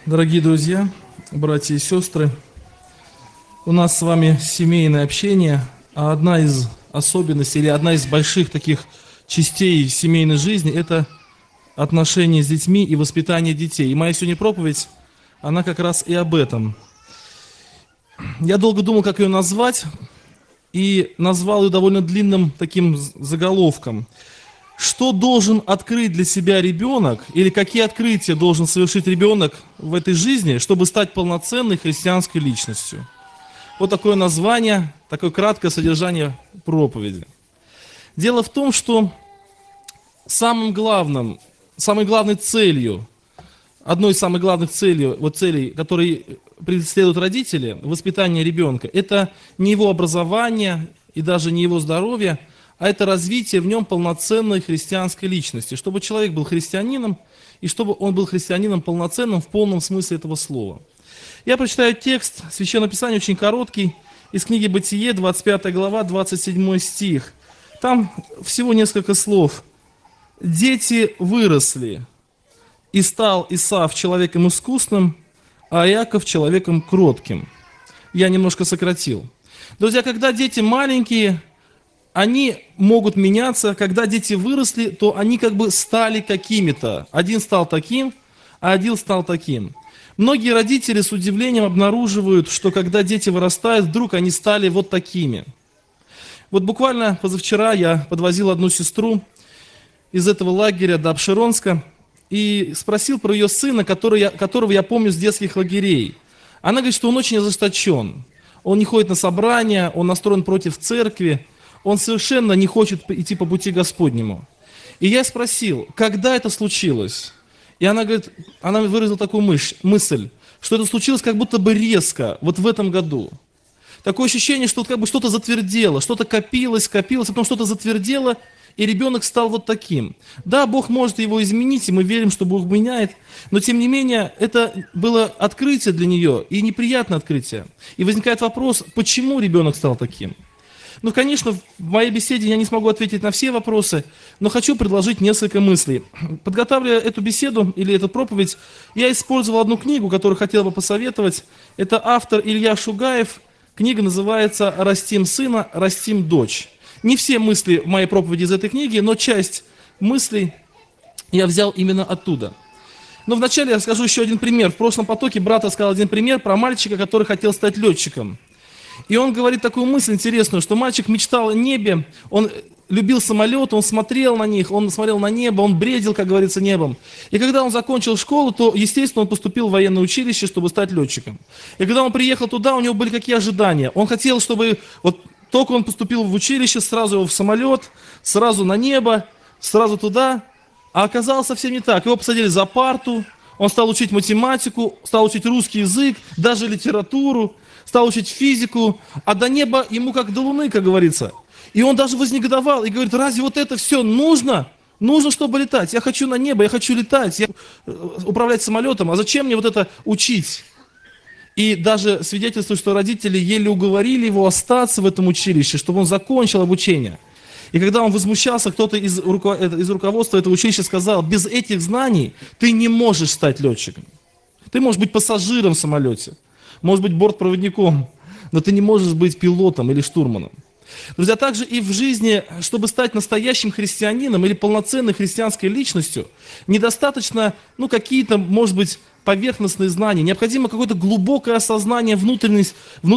Дорогие друзья, братья и сестры, у нас с вами семейное общение, а одна из особенностей или одна из больших таких частей семейной жизни – это отношения с детьми и воспитание детей. И моя сегодня проповедь, она как раз и об этом. Я долго думал, как ее назвать, и назвал ее довольно длинным таким заголовком. Что должен открыть для себя ребенок, или какие открытия должен совершить ребенок в этой жизни, чтобы стать полноценной христианской личностью? Вот такое название, такое краткое содержание проповеди. Дело в том, что самой главной целью, одной из самых главных целей, которые преследуют родители, воспитание ребенка, это не его образование и даже не его здоровье, а это развитие в нем полноценной христианской личности, чтобы человек был христианином, и чтобы он был христианином полноценным в полном смысле этого слова. Я прочитаю текст Священного Писания, очень короткий, из книги Бытие, 25 глава, 27 стих. Там всего несколько слов. «Дети выросли, и стал Исав человеком искусным, а Иаков человеком кротким». Я немножко сократил. Друзья, когда дети маленькие, они могут меняться. Когда дети выросли, то они как бы стали какими-то. Один стал таким, а один стал таким. Многие родители с удивлением обнаруживают, что когда дети вырастают, вдруг они стали вот такими. Вот буквально позавчера я подвозил одну сестру из этого лагеря до Апшеронска и спросил про ее сына, которого я помню с детских лагерей. Она говорит, что он очень ожесточен. Он не ходит на собрания, он настроен против церкви. Он совершенно не хочет идти по пути Господнему. И я спросил, когда это случилось? И она говорит, она выразила такую мысль, что это случилось как будто бы резко, вот в этом году. Такое ощущение, что как бы что-то затвердело, что-то копилось, а потом что-то затвердело, и ребенок стал вот таким. Да, Бог может его изменить, и мы верим, что Бог меняет, но тем не менее это было открытие для нее, и неприятное открытие. И возникает вопрос, почему ребенок стал таким? Ну, конечно, в моей беседе я не смогу ответить на все вопросы, но хочу предложить несколько мыслей. Подготавливая эту беседу или эту проповедь, я использовал одну книгу, которую хотел бы посоветовать. Это автор Илья Шугаев. Книга называется «Растим сына, растим дочь». Не все мысли в моей проповеди из этой книги, но часть мыслей я взял именно оттуда. Но вначале я расскажу еще один пример. В прошлом потоке брат рассказал один пример про мальчика, который хотел стать летчиком. И он говорит такую мысль интересную, что мальчик мечтал о небе, он любил самолеты, он смотрел на них, он смотрел на небо, он бредил, как говорится, небом. И когда он закончил школу, то, естественно, он поступил в военное училище, чтобы стать летчиком. И когда он приехал туда, у него были какие ожидания? Он хотел, чтобы вот только он поступил в училище, сразу его в самолет, сразу на небо, сразу туда. А оказалось совсем не так. Его посадили за парту, он стал учить математику, стал учить русский язык, даже литературу, стал учить физику, а до неба ему как до луны, как говорится. И он даже вознегодовал и говорит, разве вот это все нужно? Нужно, чтобы летать. Я хочу на небо, я хочу летать, управлять самолетом. А зачем мне вот это учить? И даже свидетельствует, что родители еле уговорили его остаться в этом училище, чтобы он закончил обучение. И когда он возмущался, кто-то из руководства этого училища сказал, без этих знаний ты не можешь стать летчиком. Ты можешь быть пассажиром в самолете. Может быть, бортпроводником, но ты не можешь быть пилотом или штурманом. Друзья, также и в жизни, чтобы стать настоящим христианином или полноценной христианской личностью, недостаточно, какие-то, может быть, поверхностные знания. Необходимо какое-то глубокое осознание внутренних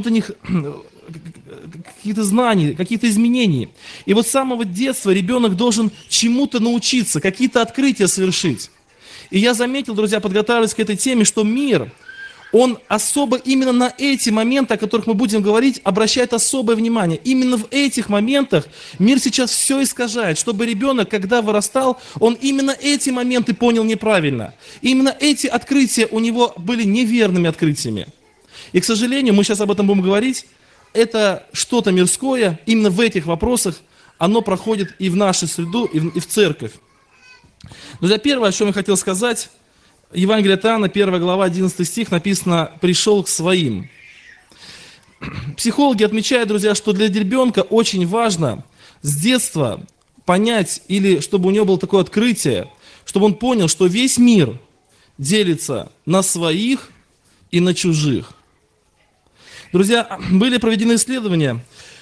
каких-то знаний, каких-то изменений. И вот с самого детства ребенок должен чему-то научиться, какие-то открытия совершить. И я заметил, друзья, подготавливаясь к этой теме, что мир, он особо именно на эти моменты, о которых мы будем говорить, обращает особое внимание. Именно в этих моментах мир сейчас все искажает, чтобы ребенок, когда вырастал, он именно эти моменты понял неправильно. Именно эти открытия у него были неверными открытиями. И, к сожалению, мы сейчас об этом будем говорить, это что-то мирское, именно в этих вопросах, оно проходит и в нашу среду, и в церковь. Друзья, первое, о чем я хотел сказать, Евангелие от Иоанна, 1 глава, 11 стих, написано «пришел к своим». Психологи отмечают, друзья, что для ребенка очень важно с детства понять, или чтобы у него было такое открытие, чтобы он понял, что весь мир делится на своих и на чужих. Друзья, были проведены исследования,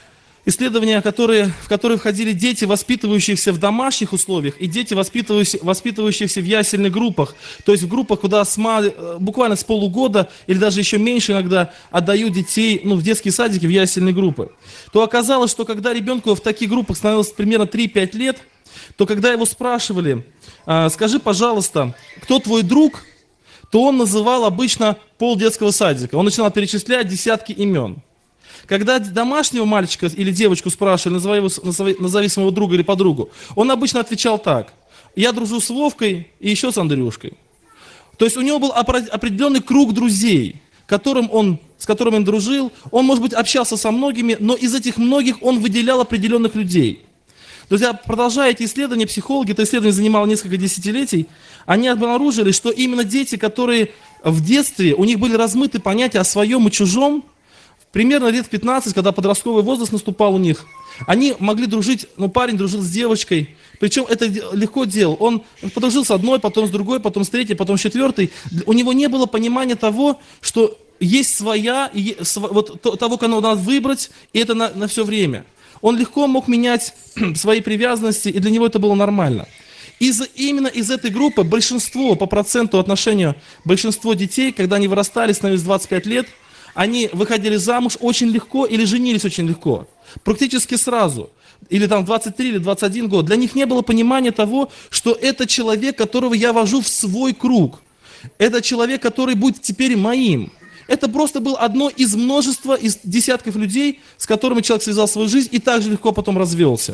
в которые входили дети, воспитывающиеся в домашних условиях, и дети, воспитывающиеся в ясельных группах. То есть в группах, куда буквально с полугода или даже еще меньше иногда отдают детей в детские садики, в ясельные группы. То оказалось, что когда ребенку в таких группах становилось примерно 3-5 лет, то когда его спрашивали, скажи, пожалуйста, кто твой друг, то он называл обычно пол детского садика. Он начинал перечислять десятки имен. Когда домашнего мальчика или девочку спрашивали, назови своего друга или подругу, он обычно отвечал так: я дружу с Вовкой и еще с Андрюшкой. То есть у него был определенный круг друзей, с которым он дружил. Он, может быть, общался со многими, но из этих многих он выделял определенных людей. Друзья, продолжая эти исследования, психологи, это исследование занимало несколько десятилетий, они обнаружили, что именно дети, которые в детстве, у них были размыты понятия о своем и чужом, примерно лет в 15, когда подростковый возраст наступал у них, они могли дружить, парень дружил с девочкой, причем это легко делал. Он подружил с одной, потом с другой, потом с третьей, потом с четвертой. У него не было понимания того, что есть своя, того, кого надо выбрать, и это на все время. Он легко мог менять свои привязанности, и для него это было нормально. Именно из этой группы большинство, по проценту отношения, большинство детей, когда они вырастали, становились 25 лет, они выходили замуж очень легко или женились очень легко. Практически сразу. Или там 23 или 21 год. Для них не было понимания того, что это человек, которого я вожу в свой круг. Это человек, который будет теперь моим. Это просто было одно из множества, из десятков людей, с которыми человек связал свою жизнь и также легко потом развелся.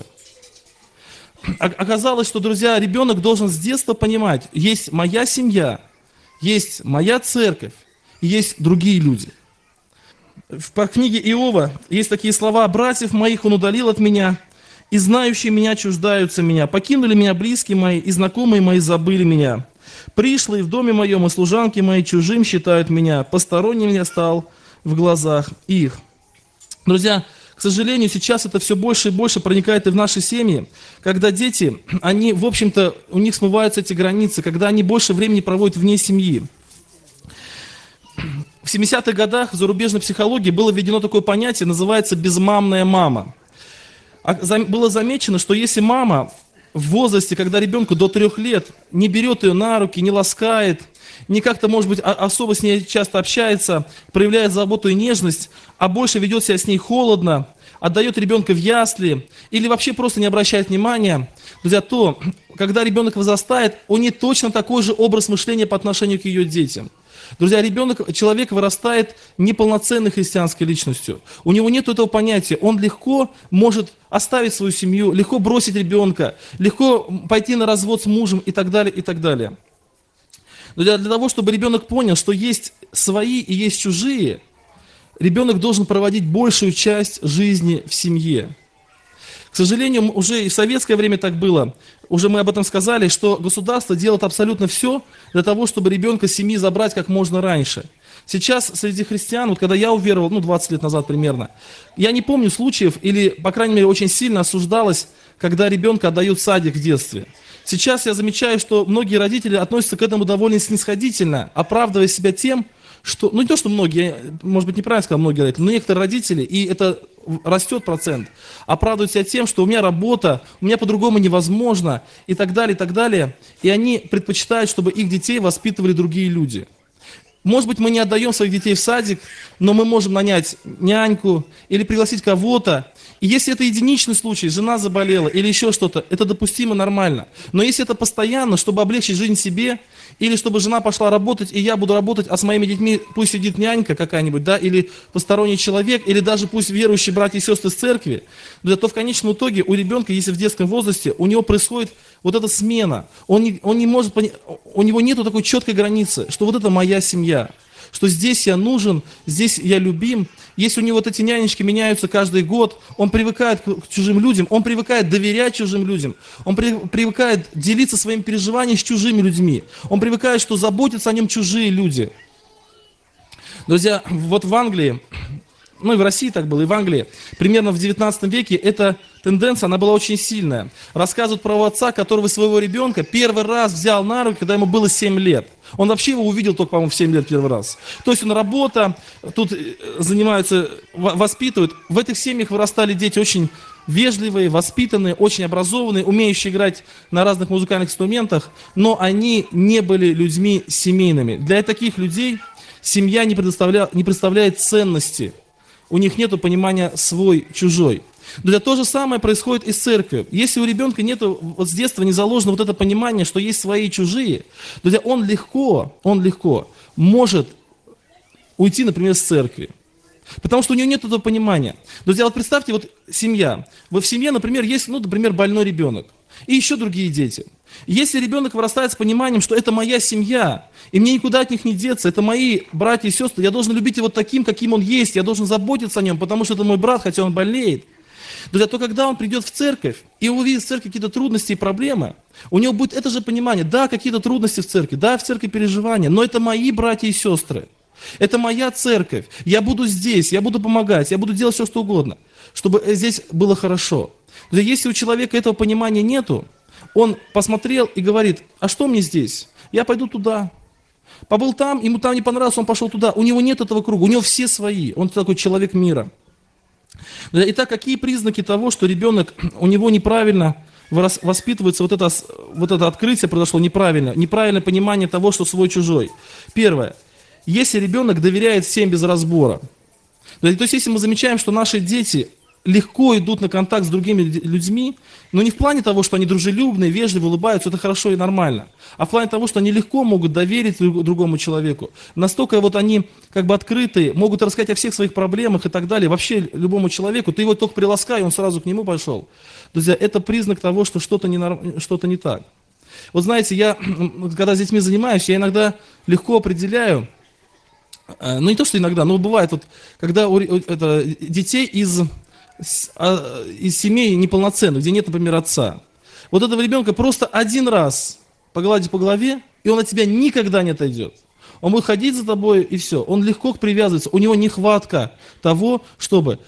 Оказалось, что, друзья, ребенок должен с детства понимать, есть моя семья, есть моя церковь, есть другие люди. В книге Иова есть такие слова: «Братьев моих он удалил от меня, и знающие меня чуждаются меня. Покинули меня близкие мои, и знакомые мои забыли меня. Пришлые в доме моем, и служанки мои чужим считают меня. Посторонним я стал в глазах их». Друзья, к сожалению, сейчас это все больше и больше проникает и в наши семьи, когда дети, они, в общем-то, у них смываются эти границы, когда они больше времени проводят вне семьи. В 70-х годах в зарубежной психологии было введено такое понятие, называется «безмамная мама». Было замечено, что если мама в возрасте, когда ребенку до 3 лет, не берет ее на руки, не ласкает, не как-то, может быть, особо с ней часто общается, проявляет заботу и нежность, а больше ведет себя с ней холодно, отдает ребенка в ясли или вообще просто не обращает внимания, друзья, то, когда ребенок возрастает, у нее точно такой же образ мышления по отношению к ее детям. Друзья, человек вырастает неполноценной христианской личностью. У него нет этого понятия. Он легко может оставить свою семью, легко бросить ребенка, легко пойти на развод с мужем и так далее, и так далее. Друзья, для того, чтобы ребенок понял, что есть свои и есть чужие, ребенок должен проводить большую часть жизни в семье. К сожалению, уже и в советское время так было. Уже мы об этом сказали, что государство делает абсолютно все для того, чтобы ребенка с семьи забрать как можно раньше. Сейчас среди христиан, когда я уверовал, 20 лет назад примерно, я не помню случаев, или, по крайней мере, очень сильно осуждалось, когда ребенка отдают в садик в детстве. Сейчас я замечаю, что многие родители относятся к этому довольно снисходительно, оправдывая себя тем, что, не то, что многие, может быть, неправильно сказал многие родители, но некоторые родители, и это растет процент, оправдывают себя тем, что у меня работа, у меня по-другому невозможно, и так далее, и так далее. И они предпочитают, чтобы их детей воспитывали другие люди. Может быть, мы не отдаем своих детей в садик, но мы можем нанять няньку или пригласить кого-то. И если это единичный случай, жена заболела или еще что-то, это допустимо, нормально. Но если это постоянно, чтобы облегчить жизнь себе, или чтобы жена пошла работать, и я буду работать, а с моими детьми пусть сидит нянька какая-нибудь, да, или посторонний человек, или даже пусть верующие братья и сестры с церкви, то в конечном итоге у ребенка, если в детском возрасте, у него происходит вот эта смена. Он не может понять, у него нету такой четкой границы, что вот это моя семья, что здесь я нужен, здесь я любим. Если у него вот эти нянечки меняются каждый год, он привыкает к чужим людям, он привыкает доверять чужим людям, он привыкает делиться своими переживаниями с чужими людьми, он привыкает, что заботятся о нем чужие люди. Друзья, вот в Англии, и в России так было, и в Англии, примерно в 19 веке это тенденция, она была очень сильная. Рассказывают про отца, который своего ребенка первый раз взял на руки, когда ему было 7 лет. Он вообще его увидел только, по-моему, в 7 лет первый раз. То есть он работа, тут занимаются, воспитывают. В этих семьях вырастали дети очень вежливые, воспитанные, очень образованные, умеющие играть на разных музыкальных инструментах, но они не были людьми семейными. Для таких людей семья не представляет ценности. У них нет понимания свой-чужой. Друзья, то же самое происходит и с церковью. Если у ребенка нет, вот с детства не заложено вот это понимание, что есть свои и чужие, друзья, он легко может уйти, например, с церкви. Потому что у него нет этого понимания. Друзья, вот представьте, вот семья. Вот в семье, например, есть, например, больной ребенок. И еще другие дети. Если ребенок вырастает с пониманием, что это моя семья, и мне никуда от них не деться, это мои братья и сестры, я должен любить его таким, каким он есть, я должен заботиться о нем, потому что это мой брат, хотя он болеет. Друзья, то когда он придет в церковь и увидит в церкви какие-то трудности и проблемы, у него будет это же понимание, да, какие-то трудности в церкви, да, в церкви переживания, но это мои братья и сестры. Это моя церковь. Я буду здесь, я буду помогать, я буду делать все, что угодно, чтобы здесь было хорошо. Но если у человека этого понимания нету, он посмотрел и говорит, а что мне здесь? Я пойду туда. Побыл там, ему там не понравилось, он пошел туда. У него нет этого круга, у него все свои. Он такой человек мира. Итак, какие признаки того, что ребенок, у него неправильно воспитывается, вот это открытие произошло неправильное понимание того, что свой-чужой. Первое. Если ребенок доверяет всем без разбора. То есть, если мы замечаем, что наши дети легко идут на контакт с другими людьми, но не в плане того, что они дружелюбные, вежливые, улыбаются, это хорошо и нормально, а в плане того, что они легко могут доверить другому человеку. Настолько вот они как бы открытые, могут рассказать о всех своих проблемах и так далее, вообще любому человеку. Ты его только приласкай, он сразу к нему пошел. Друзья, это признак того, что что-то не так. Вот знаете, я, когда с детьми занимаюсь, я иногда легко определяю, ну не то, что иногда, но бывает, вот, когда детей из семей неполноценных, где нет, например, отца. Вот этого ребенка просто один раз погладить по голове, и он от тебя никогда не отойдет. Он будет ходить за тобой, и все. Он легко привязывается. У него нехватка того, чтобы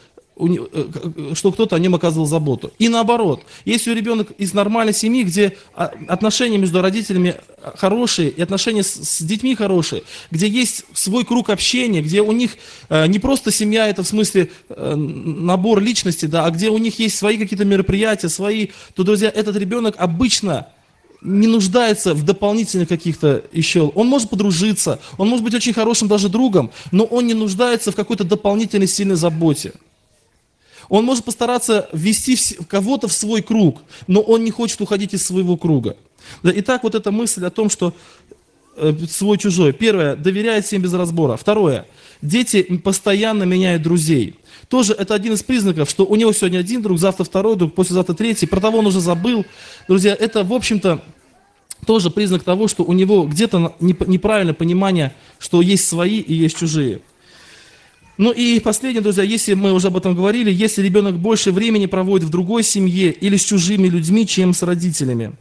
кто-то о нем оказывал заботу. И наоборот, если у ребенка из нормальной семьи, где отношения между родителями хорошие, и отношения с детьми хорошие, где есть свой круг общения, где у них не просто семья, это в смысле набор личностей, да, а где у них есть свои какие-то мероприятия, то, друзья, этот ребенок обычно не нуждается в дополнительных каких-то еще. Он может подружиться, он может быть очень хорошим даже другом, но он не нуждается в какой-то дополнительной сильной заботе. Он может постараться ввести кого-то в свой круг, но он не хочет уходить из своего круга. Итак, вот эта мысль о том, что свой-чужой. Первое, доверяет всем без разбора. Второе, дети постоянно меняют друзей. Тоже это один из признаков, что у него сегодня один друг, завтра второй друг, послезавтра третий, про того он уже забыл. Друзья, это, в общем-то, тоже признак того, что у него где-то неправильное понимание, что есть свои и есть чужие. Ну и последнее, друзья, если мы уже об этом говорили, если ребенок больше времени проводит в другой семье или с чужими людьми, чем с родителями.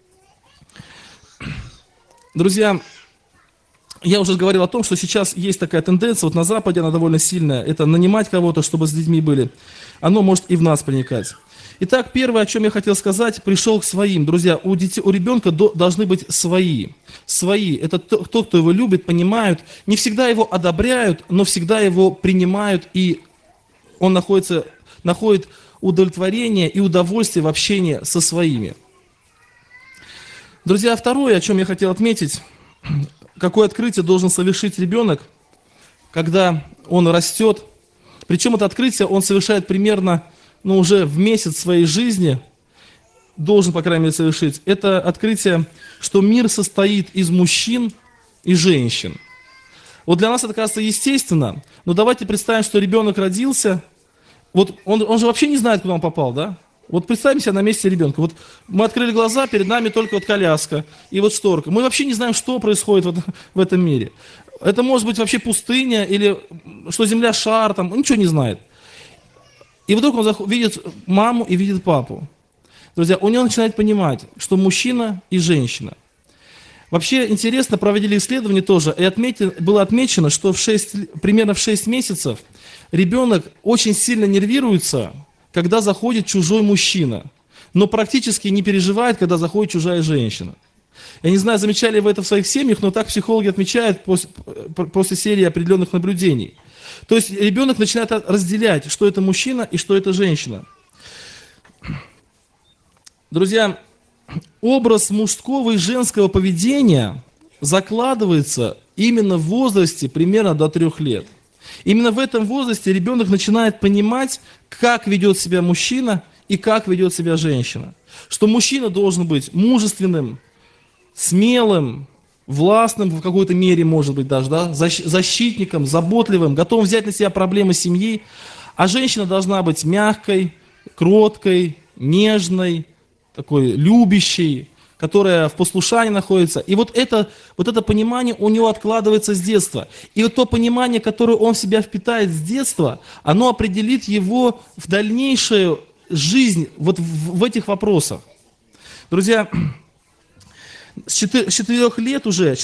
Друзья, я уже говорил о том, что сейчас есть такая тенденция, вот на Западе она довольно сильная, это нанимать кого-то, чтобы с детьми были. Оно может и в нас проникать. Итак, первое, о чем я хотел сказать, пришел к своим. Друзья, у ребенка должны быть свои. Свои. Это тот, кто его любит, понимают. Не всегда его одобряют, но всегда его принимают, и он находит удовлетворение и удовольствие в общении со своими. Друзья, второе, о чем я хотел отметить, какое открытие должен совершить ребенок, когда он растет. Причем это открытие он совершает примерно уже в месяц своей жизни, должен, по крайней мере, совершить. Это открытие, что мир состоит из мужчин и женщин. Вот для нас это кажется естественно, но давайте представим, что ребенок родился, вот он же вообще не знает, куда он попал, да? Вот представим себя на месте ребенка. Вот мы открыли глаза, перед нами только вот коляска и вот шторка. Мы вообще не знаем, что происходит в этом мире. Это может быть вообще пустыня или что Земля шар, там, он ничего не знает. И вдруг он видит маму и видит папу. Друзья, у него начинает понимать, что мужчина и женщина. Вообще интересно, проводили исследования тоже, и было отмечено, что примерно в 6 месяцев ребенок очень сильно нервируется, когда заходит чужой мужчина, но практически не переживает, когда заходит чужая женщина. Я не знаю, замечали вы это в своих семьях, но так психологи отмечают после серии определенных наблюдений. То есть ребенок начинает разделять, что это мужчина и что это женщина. Друзья, образ мужского и женского поведения закладывается именно в возрасте примерно до 3 лет. Именно в этом возрасте ребенок начинает понимать, как ведет себя мужчина и как ведет себя женщина. Что мужчина должен быть мужественным, смелым, властным в какой-то мере, может быть, даже, да, защитником, заботливым, готовым взять на себя проблемы семьи, а женщина должна быть мягкой, кроткой, нежной, такой любящей, которая в послушании находится. И вот это понимание у него откладывается с детства. И вот то понимание, которое он в себя впитает с детства, оно определит его в дальнейшую жизнь вот в этих вопросах. Друзья, с 4 лет уже,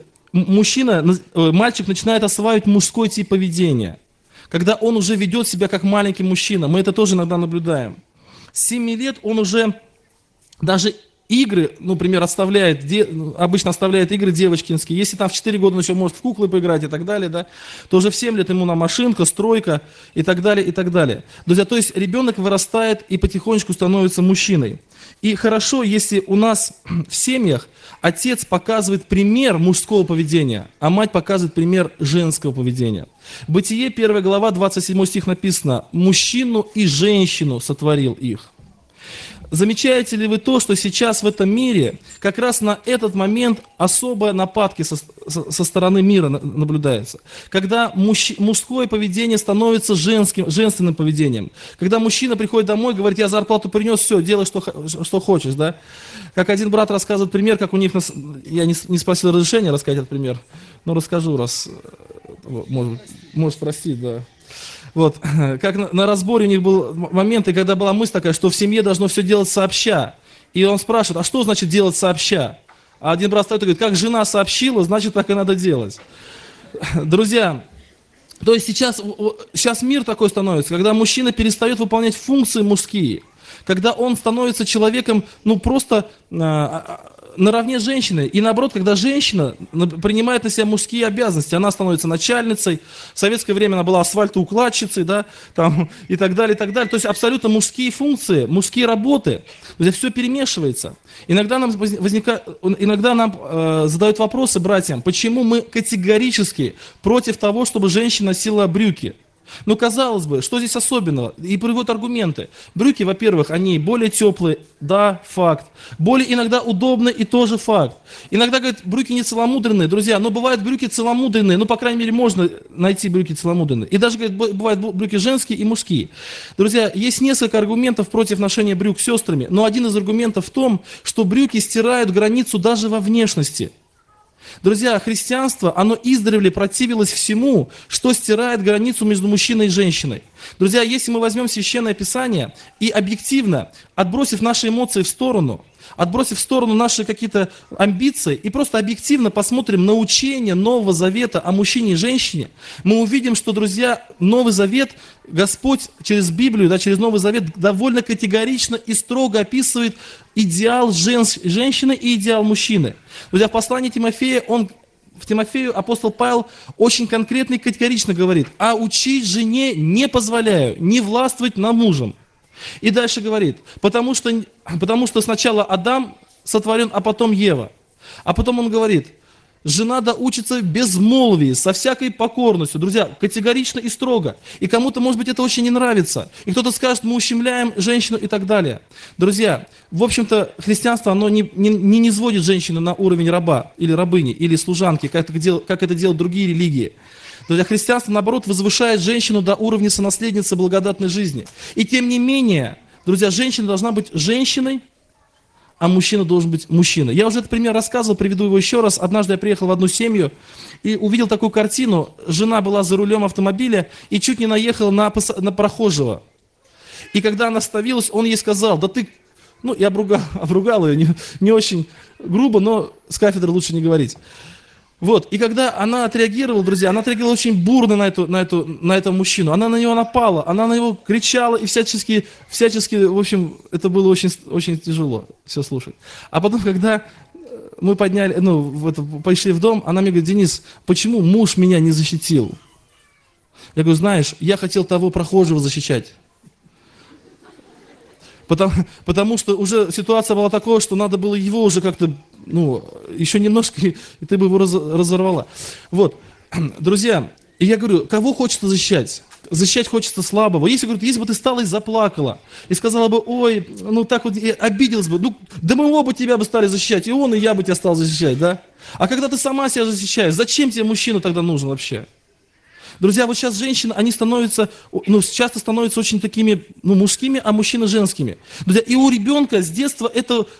мальчик начинает осваивать мужской тип поведения, когда он уже ведет себя как маленький мужчина. Мы это тоже иногда наблюдаем. С 7 лет он уже даже игры, например, обычно оставляет игры девочкинские. Если там в 4 года он еще может в куклы поиграть и так далее, да, то уже в 7 лет ему на машинка, стройка и так далее, и так далее. Друзья, то есть ребенок вырастает и потихонечку становится мужчиной. И хорошо, если у нас в семьях отец показывает пример мужского поведения, а мать показывает пример женского поведения. Бытие, 1 глава, 27 стих написано: «Мужчину и женщину сотворил их». Замечаете ли вы то, что сейчас в этом мире как раз на этот момент особые нападки со стороны мира наблюдаются? Когда мужское поведение становится женственным поведением. Когда мужчина приходит домой, говорит: я зарплату принес, все, делай, что хочешь. Да? Как один брат рассказывает пример, как у них, я не спросил разрешения рассказать этот пример, но расскажу, раз, может спросить, да. Вот, как на разборе у них был момент, и когда была мысль такая, что в семье должно все делать сообща. И он спрашивает: а что значит делать сообща? А один брат встает и говорит: как жена сообщила, значит так и надо делать. Друзья, то есть сейчас мир такой становится, когда мужчина перестает выполнять функции мужские, когда он становится человеком, просто наравне с женщиной. И наоборот, когда женщина принимает на себя мужские обязанности, она становится начальницей. В советское время она была асфальтоукладчицей, да, там, и так далее, и так далее. То есть абсолютно мужские функции, мужские работы. Все перемешивается. Иногда нам задают вопросы братьям, почему мы категорически против того, чтобы женщина носила брюки. Казалось бы, что здесь особенного? И приводят аргументы. Брюки, во-первых, они более теплые, да, факт. Более иногда удобные, и тоже факт. Иногда, говорят, брюки не целомудренные. Друзья, но бывают брюки целомудренные, по крайней мере, можно найти брюки целомудренные. И даже, говорят, бывают брюки женские и мужские. Друзья, есть несколько аргументов против ношения брюк с сестрами, но один из аргументов в том, что брюки стирают границу даже во внешности. Друзья, христианство, оно издревле противилось всему, что стирает границу между мужчиной и женщиной. Друзья, если мы возьмем Священное Писание и объективно, отбросив наши эмоции в сторону, отбросив в сторону наши какие-то амбиции и просто объективно посмотрим на учение Нового Завета о мужчине и женщине, мы увидим, что, друзья, Новый Завет, Господь через Библию, да, через Новый Завет довольно категорично и строго описывает идеал женщины и идеал мужчины. Друзья, в послании Тимофею апостол Павел очень конкретно и категорично говорит: «А учить жене не позволяю, не властвовать над мужем». И дальше говорит: потому что сначала Адам сотворен, а потом Ева. А потом он говорит: жена да учится в безмолвии, со всякой покорностью. Друзья, категорично и строго. И кому-то, может быть, это очень не нравится. И кто-то скажет: мы ущемляем женщину и так далее. Друзья, в общем-то, христианство, оно не низводит женщину на уровень раба или рабыни, или служанки, как это делают другие религии. Друзья, христианство, наоборот, возвышает женщину до уровня сонаследницы благодатной жизни. И тем не менее, друзья, женщина должна быть женщиной, а мужчина должен быть мужчиной. Я уже этот пример рассказывал, приведу его еще раз. Однажды я приехал в одну семью и увидел такую картину. Жена была за рулем автомобиля и чуть не наехала на прохожего. И когда она остановилась, он ей сказал: да ты... я обругал ее не очень грубо, но с кафедры лучше не говорить. Вот, и когда она отреагировала, друзья, она отреагировала очень бурно на этого мужчину. Она на него напала, она на него кричала и всячески, в общем, это было очень, очень тяжело все слушать. А потом, когда мы подняли, пошли в дом, она мне говорит: Денис, почему муж меня не защитил? Я говорю: знаешь, я хотел того прохожего защищать. Потому что уже ситуация была такая, что надо было его уже как-то, еще немножко, и ты бы его разорвала. Вот, друзья, и я говорю, кого хочется защищать? Защищать хочется слабого. Если бы ты стала и заплакала, и сказала бы: ой, так вот, и обиделась бы, да мы оба тебя бы стали защищать, и он, и я бы тебя стал защищать, да? А когда ты сама себя защищаешь, зачем тебе мужчина тогда нужен вообще? Друзья, вот сейчас женщины, они часто становятся очень такими, мужскими, а мужчины женскими. Друзья, и у ребенка с детства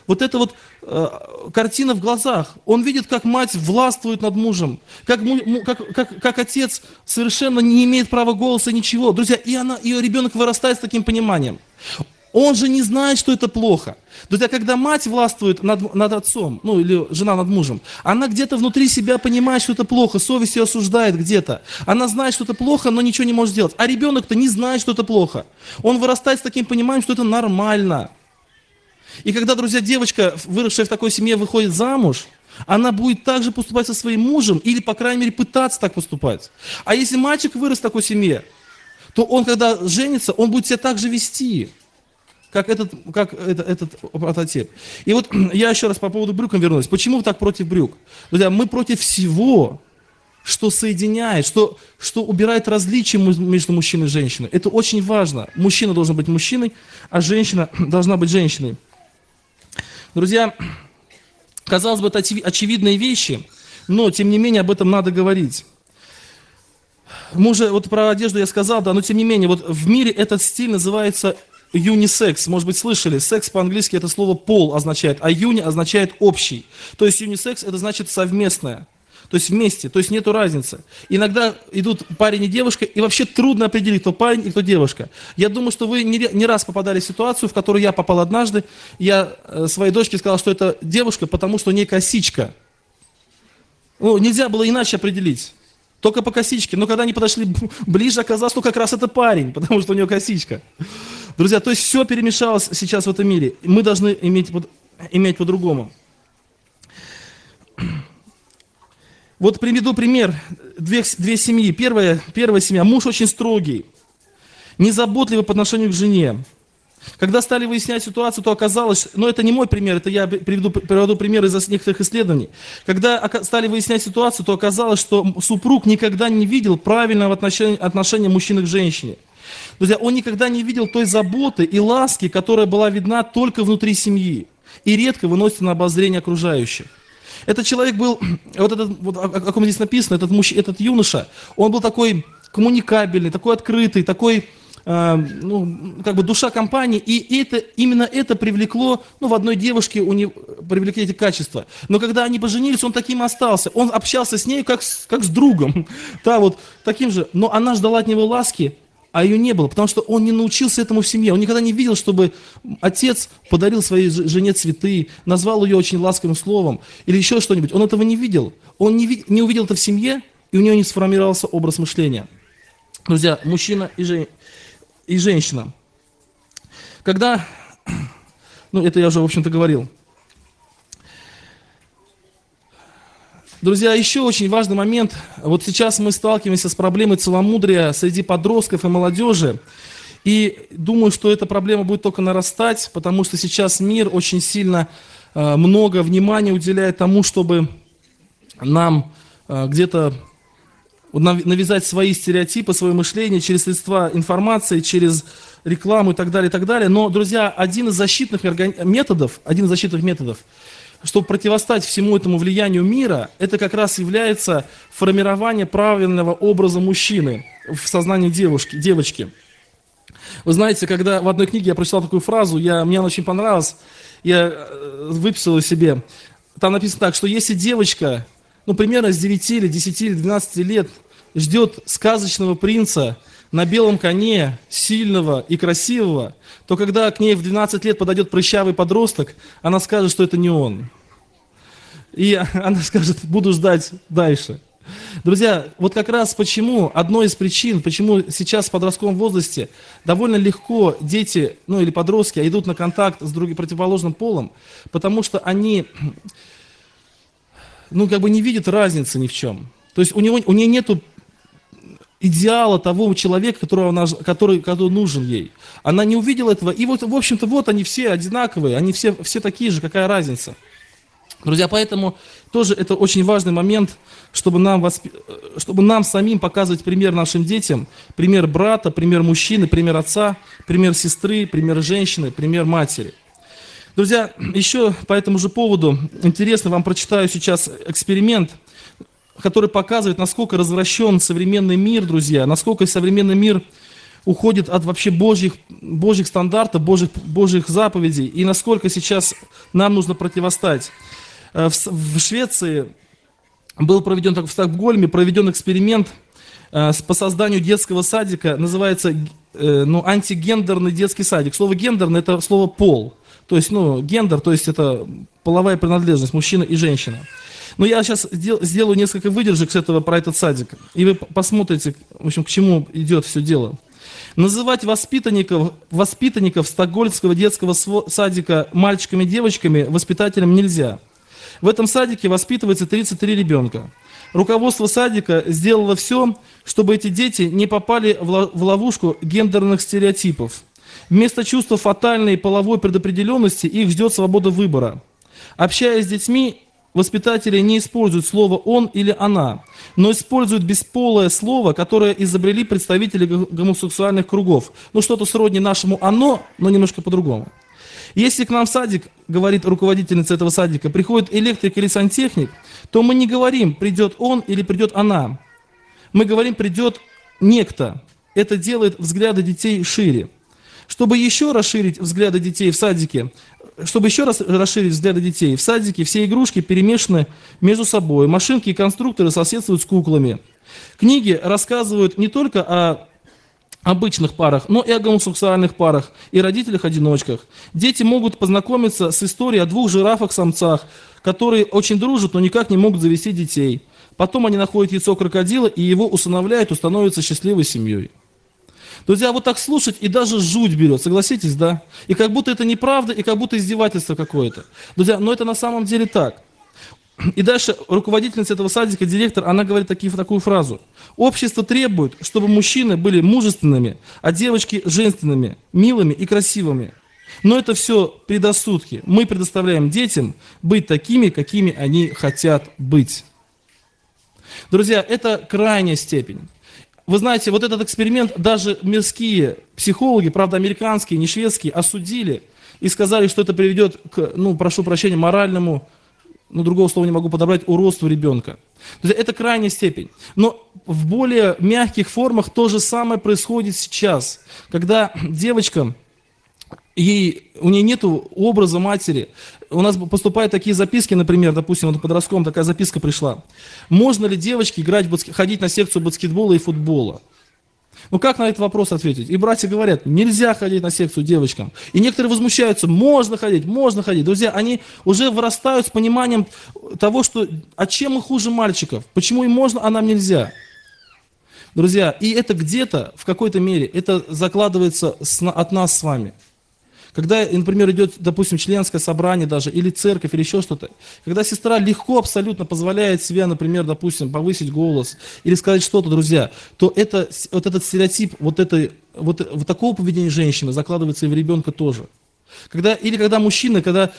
картина в глазах. Он видит, как мать властвует над мужем, как отец совершенно не имеет права голоса, ничего. Друзья, и ребенок вырастает с таким пониманием. Он же не знает, что это плохо. Друзья, когда мать властвует над отцом, или жена над мужем, она где-то внутри себя понимает, что это плохо, совесть ее осуждает где-то. Она знает, что это плохо, но ничего не может сделать. А ребенок-то не знает, что это плохо. Он вырастает с таким пониманием, что это нормально. И когда, друзья, девочка, выросшая в такой семье, выходит замуж, она будет так же поступать со своим мужем, или, по крайней мере, пытаться так поступать. А если мальчик вырос в такой семье, то он, когда женится, он будет себя так же вести, как этот прототип. И вот я еще раз по поводу брюк вернусь. Почему вы так против брюк? Друзья, мы против всего, что соединяет, что убирает различия между мужчиной и женщиной. Это очень важно. Мужчина должен быть мужчиной, а женщина должна быть женщиной. Друзья, казалось бы, это очевидные вещи, но, тем не менее, об этом надо говорить. Мы уже, про одежду я сказал, да, но, тем не менее, в мире этот стиль называется юнисекс. Может быть, слышали, секс по-английски это слово пол означает, а юни означает общий. То есть юнисекс это значит совместное. То есть вместе, то есть нету разницы. Иногда идут парень и девушка, и вообще трудно определить, кто парень и кто девушка. Я думаю, что вы не раз попадали в ситуацию, в которую я попал однажды. Я своей дочке сказал, что это девушка, потому что у нее косичка. Нельзя было иначе определить. Только по косичке. Но когда они подошли ближе, оказалось, что как раз это парень, потому что у него косичка. Друзья, то есть все перемешалось сейчас в этом мире. Мы должны иметь по-другому. Вот приведу пример. Две семьи. Первая семья. Муж очень строгий, незаботливый по отношению к жене. Когда стали выяснять ситуацию, то оказалось, это не мой пример, это я приведу пример из некоторых исследований. Когда стали выяснять ситуацию, то оказалось, что супруг никогда не видел правильного отношения мужчины к женщине. Друзья, он никогда не видел той заботы и ласки, которая была видна только внутри семьи и редко выносится на обозрение окружающих. Этот человек был, о ком здесь написано, этот юноша, он был такой коммуникабельный, такой открытый, такой, душа компании, и именно это привлекло, в одной девушке привлекли эти качества. Но когда они поженились, он таким остался, он общался с ней как с другом, таким же, но она ждала от него ласки, а ее не было, потому что он не научился этому в семье. Он никогда не видел, чтобы отец подарил своей жене цветы, назвал ее очень ласковым словом или еще что-нибудь. Он этого не видел. Он не увидел это в семье, и у него не сформировался образ мышления. Друзья, мужчина и женщина. Когда, это я уже, в общем-то, говорил. Друзья, еще очень важный момент. Вот сейчас мы сталкиваемся с проблемой целомудрия среди подростков и молодежи. И думаю, что эта проблема будет только нарастать, потому что сейчас мир очень сильно много внимания уделяет тому, чтобы нам где-то навязать свои стереотипы, свое мышление через средства информации, через рекламу и так далее, и так далее. Но, друзья, один из защитных методов, чтобы противостоять всему этому влиянию мира, это как раз является формирование правильного образа мужчины в сознании девочки. Вы знаете, когда в одной книге я прочитал такую фразу, мне она очень понравилась, я выписал ее себе. Там написано так, что если девочка, примерно с 9 или 10 или 12 лет ждет сказочного принца на белом коне, сильного и красивого, то когда к ней в 12 лет подойдет прыщавый подросток, она скажет, что это не он. И она скажет, буду ждать дальше. Друзья, вот как раз почему, одной из причин, почему сейчас в подростковом возрасте довольно легко дети, ну или подростки идут на контакт с другим противоположным полом, потому что они, ну как бы не видят разницы ни в чем. То есть у нее нету идеала того человека, который нужен ей. Она не увидела этого, и вот, в общем-то, вот они все одинаковые, они все такие же, какая разница. Друзья, поэтому тоже это очень важный момент, чтобы нам самим показывать пример нашим детям, пример брата, пример мужчины, пример отца, пример сестры, пример женщины, пример матери. Друзья, еще по этому же поводу интересно, вам прочитаю сейчас эксперимент, который показывает, насколько развращен современный мир, друзья, насколько современный мир уходит от вообще божьих стандартов, божьих заповедей, и насколько сейчас нам нужно противостать. В Швеции был проведен, в Стокгольме проведен эксперимент по созданию детского садика, называется антигендерный детский садик. Слово гендерный — это слово пол, то есть гендер, то есть это половая принадлежность, мужчина и женщина. Но я сейчас сделаю несколько выдержек про этот садик, и вы посмотрите, в общем, к чему идет все дело. Называть воспитанников стокгольмского детского садика мальчиками и девочками воспитателям нельзя. В этом садике воспитывается 33 ребенка. Руководство садика сделало все, чтобы эти дети не попали в ловушку гендерных стереотипов. Вместо чувства фатальной половой предопределенности их ждет свобода выбора. Общаясь с детьми, воспитатели не используют слово «он» или «она», но используют бесполое слово, которое изобрели представители гомосексуальных кругов. Что-то сродни нашему «оно», но немножко по-другому. Если к нам в садик, говорит руководительница этого садика, приходит электрик или сантехник, то мы не говорим «придет он» или «придет она». Мы говорим «придет некто». Это делает взгляды детей шире. Чтобы еще расширить взгляды детей в садике, все игрушки перемешаны между собой. Машинки и конструкторы соседствуют с куклами. Книги рассказывают не только о обычных парах, но и о гомосексуальных парах и родителях-одиночках. Дети могут познакомиться с историей о двух жирафах-самцах, которые очень дружат, но никак не могут завести детей. Потом они находят яйцо крокодила и его усыновляют, и становятся счастливой семьей. Друзья, вот так слушать и даже жуть берет, согласитесь, да? И как будто это неправда, и как будто издевательство какое-то. Друзья, но это на самом деле так. И дальше руководительница этого садика, директор, она говорит такую фразу. Общество требует, чтобы мужчины были мужественными, а девочки женственными, милыми и красивыми. Но это все предрассудки. Мы предоставляем детям быть такими, какими они хотят быть. Друзья, это крайняя степень. Вы знаете, вот этот эксперимент даже мирские психологи, правда американские, не шведские, осудили и сказали, что это приведет к, прошу прощения, моральному, другого слова не могу подобрать, уродству ребенка. То есть это крайняя степень. Но в более мягких формах то же самое происходит сейчас, когда девочка, у нее нет образа матери. У нас поступают такие записки, например, допустим, подростком такая записка пришла. Можно ли девочке ходить на секцию баскетбола и футбола? Как на этот вопрос ответить? И братья говорят, нельзя ходить на секцию девочкам. И некоторые возмущаются, можно ходить, можно ходить. Друзья, они уже вырастают с пониманием того, а чем мы хуже мальчиков? Почему им можно, а нам нельзя? Друзья, и это где-то, в какой-то мере, это закладывается от нас с вами. Когда, например, идет, допустим, членское собрание даже, или церковь, или еще что-то, когда сестра легко абсолютно позволяет себе, например, допустим, повысить голос или сказать что-то, друзья, то вот этот стереотип, вот такого поведения женщины закладывается и в ребенка тоже. Когда мужчина,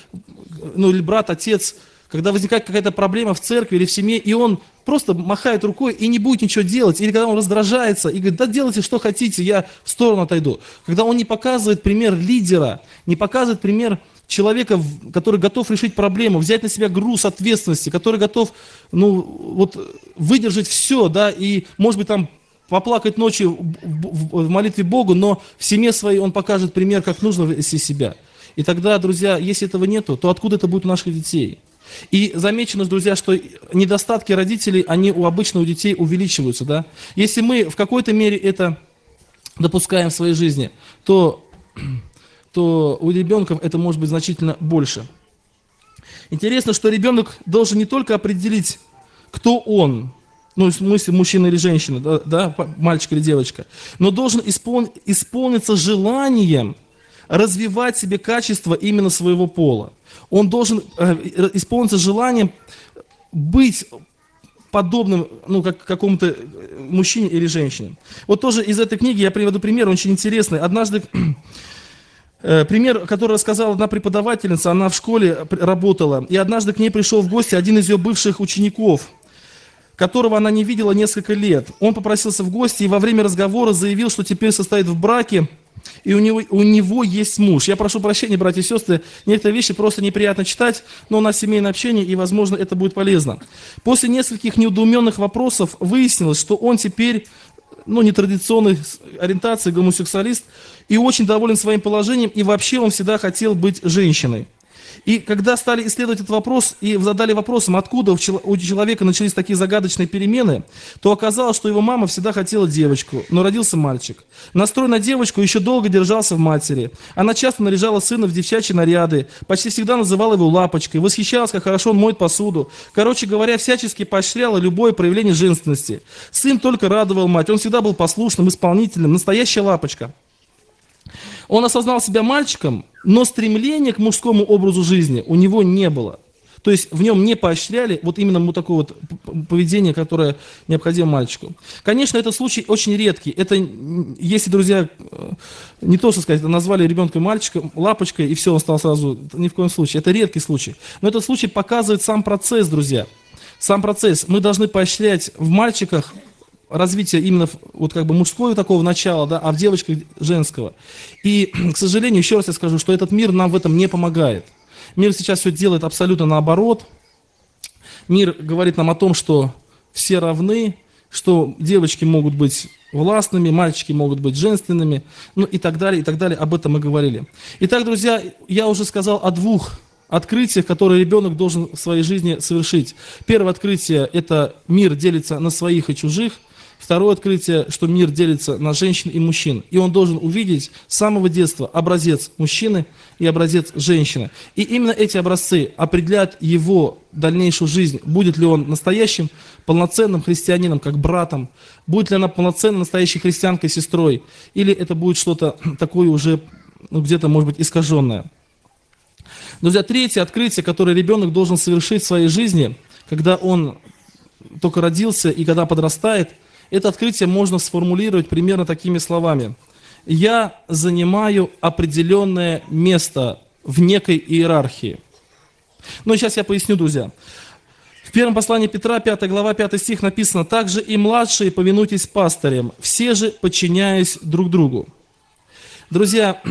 или брат, отец, когда возникает какая-то проблема в церкви или в семье, и он просто махает рукой и не будет ничего делать, или когда он раздражается и говорит, да делайте, что хотите, я в сторону отойду. Когда он не показывает пример лидера, не показывает пример человека, который готов решить проблему, взять на себя груз ответственности, который готов выдержать все, да, и, может быть, поплакать ночью в молитве Богу, но в семье своей он покажет пример, как нужно вести себя. И тогда, друзья, если этого нету, то откуда это будет у наших детей? И замечено, друзья, что недостатки родителей, они у обычных детей увеличиваются, да? Если мы в какой-то мере это допускаем в своей жизни, то у ребенка это может быть значительно больше. Интересно, что ребенок должен не только определить, кто он, ну, в смысле, мужчина или женщина, да, мальчик или девочка, но должен исполниться желанием развивать в себе качество именно своего пола. Он должен исполниться желанием быть подобным, ну, как какому-то мужчине или женщине. Вот тоже из этой книги я приведу пример, он очень интересный. Однажды пример, который рассказала одна преподавательница, она в школе работала, и однажды к ней пришел в гости один из ее бывших учеников, которого она не видела несколько лет. Он попросился в гости и во время разговора заявил, что теперь состоит в браке, и у него есть муж. Я прошу прощения, братья и сестры, некоторые вещи просто неприятно читать, но у нас семейное общение, и, возможно, это будет полезно. После нескольких недоуменных вопросов выяснилось, что он теперь, ну, нетрадиционной ориентации, гомосексуалист, и очень доволен своим положением, и вообще он всегда хотел быть женщиной. И когда стали исследовать этот вопрос и задали вопросом, откуда у человека начались такие загадочные перемены, то оказалось, что его мама всегда хотела девочку, но родился мальчик. Настрой на девочку еще долго держался в матери. Она часто наряжала сына в девчачьи наряды, почти всегда называла его лапочкой, восхищалась, как хорошо он моет посуду. Короче говоря, всячески поощряла любое проявление женственности. Сын только радовал мать, он всегда был послушным, исполнительным, настоящая лапочка. Он осознал себя мальчиком, но стремления к мужскому образу жизни у него не было. То есть в нем не поощряли вот именно вот такое вот поведение, которое необходимо мальчику. Конечно, этот случай очень редкий. Это, если, друзья, не то, что сказать, назвали ребенка мальчиком, лапочкой, и все, он стал сразу, ни в коем случае. Это редкий случай. Но этот случай показывает сам процесс, друзья. Сам процесс. Мы должны поощрять в мальчиках развитие именно вот как бы мужского такого начала, да, а в девочках женского. И, к сожалению, еще раз я скажу, что этот мир нам в этом не помогает. Мир сейчас все делает абсолютно наоборот. Мир говорит нам о том, что все равны, что девочки могут быть властными, мальчики могут быть женственными, ну и так далее, и так далее. Об этом мы говорили. Итак, друзья, я уже сказал о двух открытиях, которые ребенок должен в своей жизни совершить. Первое открытие – это мир делится на своих и чужих. Второе открытие, что мир делится на женщин и мужчин. И он должен увидеть с самого детства образец мужчины и образец женщины. И именно эти образцы определяют его дальнейшую жизнь. Будет ли он настоящим, полноценным христианином, как братом, будет ли она полноценной настоящей христианкой, сестрой, или это будет что-то такое уже, ну, где-то, может быть, искаженное. Друзья, третье открытие, которое ребенок должен совершить в своей жизни, когда он только родился и когда подрастает, это открытие можно сформулировать примерно такими словами. Я занимаю определенное место в некой иерархии. Ну, сейчас я поясню, друзья. В первом послании Петра, 5 глава, 5 стих написано: «Также и младшие повинуйтесь пастырям, все же подчиняясь друг другу». Друзья,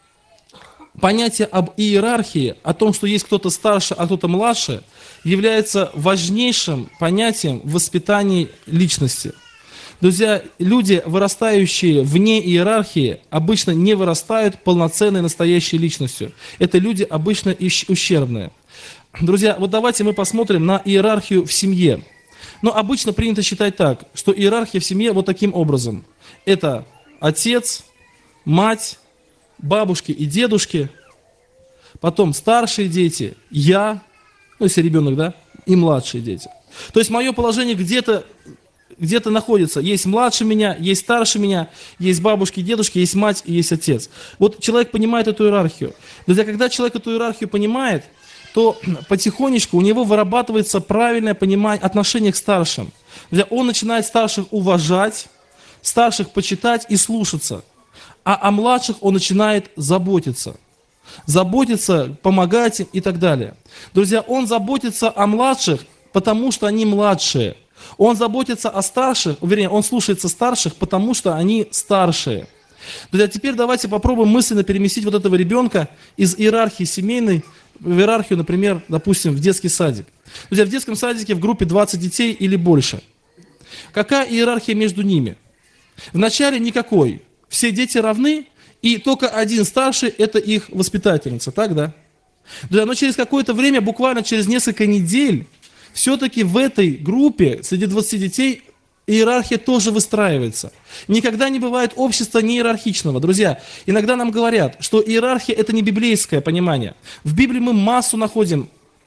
понятие об иерархии, о том, что есть кто-то старше, а кто-то младше, является важнейшим понятием в воспитании личности. Друзья, люди, вырастающие вне иерархии, обычно не вырастают полноценной настоящей личностью. Это люди обычно ущербные. Друзья, вот давайте мы посмотрим на иерархию в семье. Но обычно принято считать так, что иерархия в семье вот таким образом. Это отец, мать, бабушки и дедушки, потом старшие дети, я, ну если ребенок, да, и младшие дети. То есть мое положение где-то находится. Есть младше меня, есть старше меня, есть бабушки, дедушки, есть мать и есть отец. Вот человек понимает эту иерархию. Друзья, когда человек эту иерархию понимает, то потихонечку у него вырабатывается правильное понимание, отношение к старшим. Друзья, он начинает старших уважать, старших почитать и слушаться. А о младших он начинает заботиться. Заботиться, помогать им и так далее. Друзья, он заботится о младших, потому что они младшие. Он заботится о старших, вернее, он слушается старших, потому что они старшие. Друзья, теперь давайте попробуем мысленно переместить вот этого ребенка из иерархии семейной в иерархию, например, допустим, в детский садик. Друзья, в детском садике в группе 20 детей или больше. Какая иерархия между ними? Вначале никакой. Все дети равны, и только один старший – это их воспитательница, так, да? Друзья, но через какое-то время, буквально через несколько недель, все-таки в этой группе, среди 20 детей, иерархия тоже выстраивается. Никогда не бывает общества неиерархичного. Друзья, иногда нам говорят, что иерархия – это не библейское понимание. В Библии мы массу находим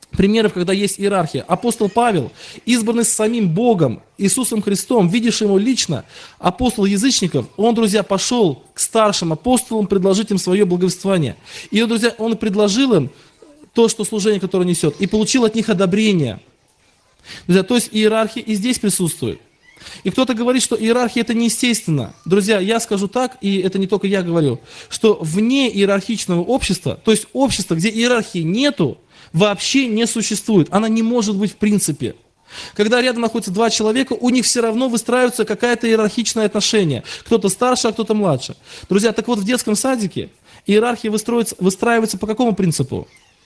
примеров, когда есть иерархия. Апостол Павел, избранный самим Богом, Иисусом Христом, видевший его лично, апостол язычников, он, друзья, пошел к старшим апостолам предложить им свое благовествование. И, друзья, он предложил им то, что служение, которое несет, и получил от них одобрение. Друзья, то есть иерархия и здесь присутствует. И кто-то говорит, что иерархия это неестественно. Друзья, я скажу так, и это не только я говорю, что вне иерархичного общества, то есть общество, где иерархии нету, вообще не существует. Она не может быть в принципе. Когда рядом находятся два человека, у них все равно выстраивается какое-то иерархичное отношение. Кто-то старше, а кто-то младше. Друзья, так вот в детском садике иерархия выстраивается по какому принципу?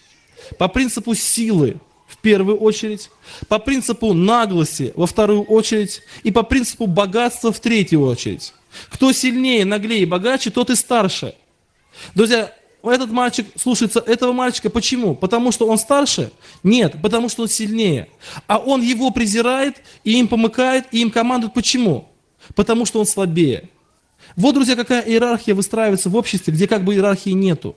По принципу силы в первую очередь, по принципу наглости во вторую очередь и по принципу богатства в третью очередь. Кто сильнее, наглее и богаче, тот и старше. Друзья, этот мальчик слушается этого мальчика. Почему? Потому что он старше? Нет, потому что он сильнее. А он его презирает, и им помыкает, и им командует. Почему? Потому что он слабее. Вот, друзья, какая иерархия выстраивается в обществе, где как бы иерархии нету.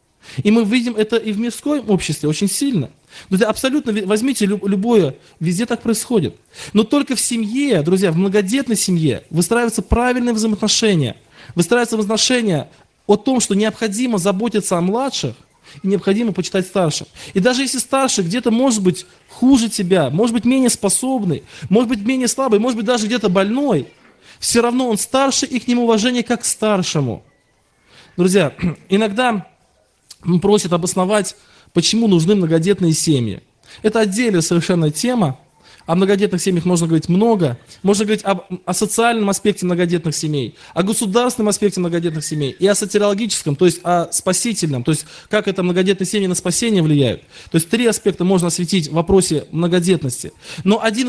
И мы видим это и в мирском обществе очень сильно. Друзья, абсолютно возьмите любое, везде так происходит. Но только в семье, друзья, в многодетной семье выстраиваются правильные взаимоотношения. Выстраиваются взаимоотношения о том, что необходимо заботиться о младших и необходимо почитать старших. И даже если старший где-то может быть хуже тебя, может быть менее способный, может быть менее слабый, может быть даже где-то больной, все равно он старше, и к нему уважение как к старшему. Друзья, иногда просят обосновать, почему нужны многодетные семьи. Это отдельная совершенно тема. О многодетных семьях можно говорить много. Можно говорить о социальном аспекте многодетных семей, о государственном аспекте многодетных семей и о сотиологическом, то есть о спасительном, то есть как это многодетные семьи на спасение влияют. То есть 3 аспекта можно осветить в вопросе многодетности. Но один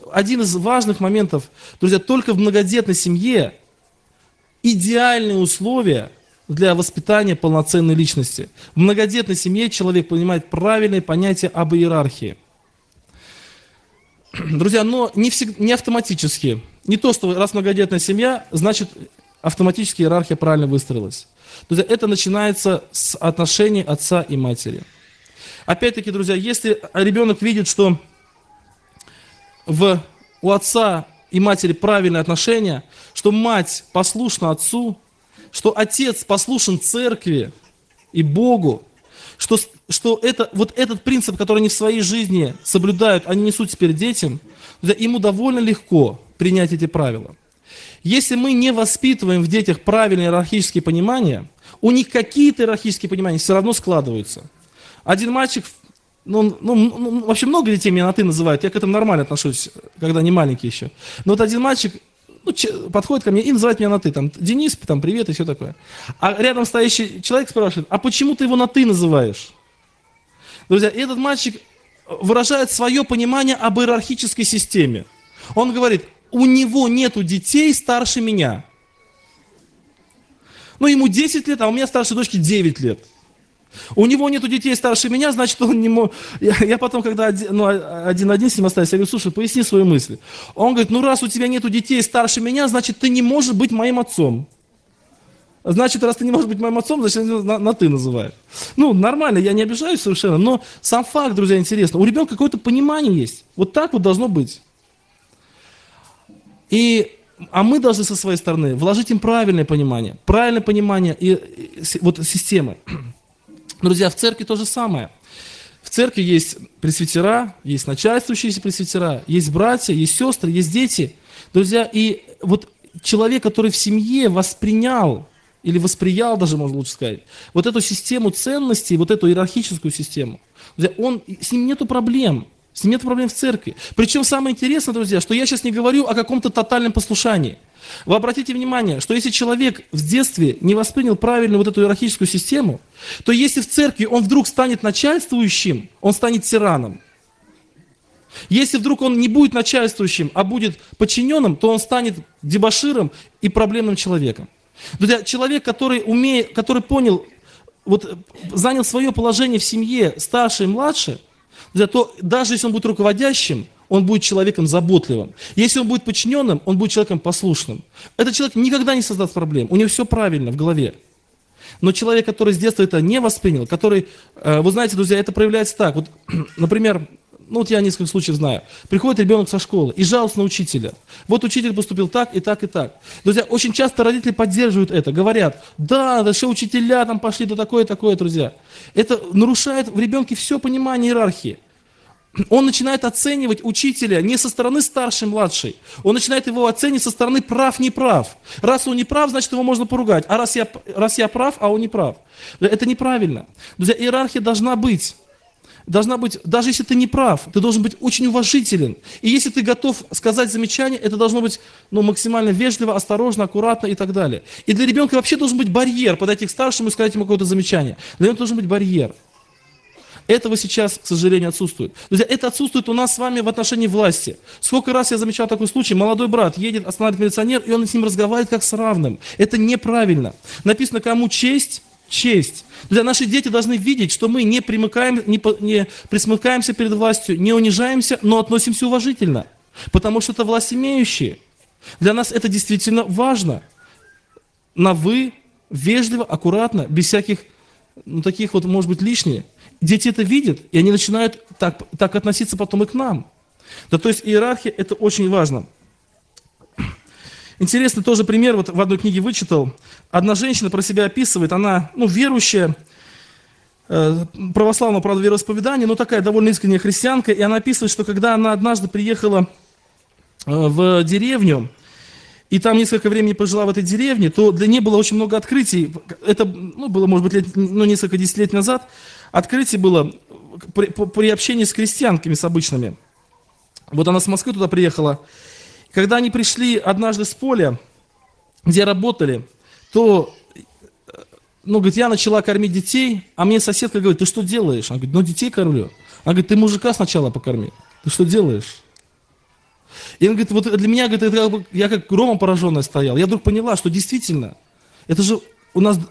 из важных моментов, друзья, только в многодетной семье идеальные условия для воспитания полноценной личности. В многодетной семье человек понимает правильное понятие об иерархии. Друзья, но не автоматически. Не то, что раз многодетная семья, значит автоматически иерархия правильно выстроилась. Друзья, это начинается с отношений отца и матери. Опять-таки, друзья, если ребенок видит, что у отца и матери правильные отношения, что мать послушна отцу, что отец послушен церкви и Богу, что этот принцип, который они в своей жизни соблюдают, они несут теперь детям, ему довольно легко принять эти правила. Если мы не воспитываем в детях правильные иерархические понимания, у них какие-то иерархические понимания все равно складываются. Один мальчик, вообще много детей меня на «ты» называют, я к этому нормально отношусь, когда они маленькие еще. Но вот один мальчик подходит ко мне и называет меня на «ты». Там, Денис, там, привет и все такое. А рядом стоящий человек спрашивает, а почему ты его на «ты» называешь? Друзья, этот мальчик выражает свое понимание об иерархической системе. Он говорит, у него нету детей старше меня. Ему 10 лет, а у меня старшей дочке 9 лет. У него нету детей старше меня, значит, он не может... Я потом, когда один с ним остался, я говорю, слушай, поясни свою мысль. Он говорит, раз у тебя нету детей старше меня, значит, ты не можешь быть моим отцом. Значит, раз ты не можешь быть моим отцом, значит, на «ты» называют. Нормально, я не обижаюсь совершенно, но сам факт, друзья, интересно. У ребенка какое-то понимание есть. Вот так вот должно быть. А мы должны со своей стороны вложить им правильное понимание системы. Друзья, в церкви то же самое. В церкви есть пресвитера, есть начальствующие пресвитера, есть братья, есть сестры, есть дети. Друзья, и вот человек, который в семье восприял даже, можно лучше сказать, вот эту систему ценностей, вот эту иерархическую систему, друзья, с ним нету проблем. С ним нет проблем в церкви. Причем самое интересное, друзья, что я сейчас не говорю о каком-то тотальном послушании. Вы обратите внимание, что если человек в детстве не воспринял правильно вот эту иерархическую систему, то если в церкви он вдруг станет начальствующим, он станет тираном. Если вдруг он не будет начальствующим, а будет подчиненным, то он станет дебоширом и проблемным человеком. Друзья, человек, который понял, занял свое положение в семье старше и младше, то даже если он будет руководящим, он будет человеком заботливым. Если он будет подчиненным, он будет человеком послушным. Этот человек никогда не создаст проблем. У него все правильно в голове. Но человек, который с детства это не воспринял, который, вы знаете, друзья, это проявляется так. Вот, например, ну вот я несколько случаев знаю. Приходит ребенок со школы и жалуется на учителя. Вот учитель поступил так и так и так. Друзья, очень часто родители поддерживают это, говорят, да все учителя там пошли, да такое, такое, друзья. Это нарушает в ребенке все понимание иерархии. Он начинает оценивать учителя не со стороны старший, младший. Он начинает его оценивать со стороны прав, не прав. Раз он не прав, значит его можно поругать. А раз я прав, а он не прав. Это неправильно. Друзья, иерархия должна быть. Даже если ты не прав, ты должен быть очень уважителен. И если ты готов сказать замечание, это должно быть максимально вежливо, осторожно, аккуратно и так далее. И для ребенка вообще должен быть барьер, подойти к старшему и сказать ему какое-то замечание. Для него должен быть барьер. Этого сейчас, к сожалению, отсутствует. Друзья, это отсутствует у нас с вами в отношении власти. Сколько раз я замечал такой случай, молодой брат едет, останавливает милиционер, и он с ним разговаривает как с равным. Это неправильно. Написано, кому честь, честь. Друзья, наши дети должны видеть, что мы не присмыкаемся перед властью, не унижаемся, но относимся уважительно. Потому что это власть имеющие. Для нас это действительно важно. На «вы», вежливо, аккуратно, без всяких, таких вот, может быть, лишних. Дети это видят, и они начинают так относиться потом и к нам. Да, то есть иерархия – это очень важно. Интересный тоже пример, вот в одной книге вычитал. Одна женщина про себя описывает, она верующая, православного, правда, вероисповедания, но такая довольно искренняя христианка, и она описывает, что когда она однажды приехала в деревню, и там несколько времени пожила в этой деревне, то для нее было очень много открытий. Это было, может быть, несколько десятилетий назад. Открытие было при общении с крестьянками, с обычными. Вот она с Москвы туда приехала. Когда они пришли однажды с поля, где работали, то, говорит, я начала кормить детей, а мне соседка говорит, ты что делаешь? Она говорит, детей кормлю. Она говорит, ты мужика сначала покорми. Ты что делаешь? И он говорит, вот для меня, говорит, я как громом пораженная стоял. Я вдруг поняла, что действительно, это же у нас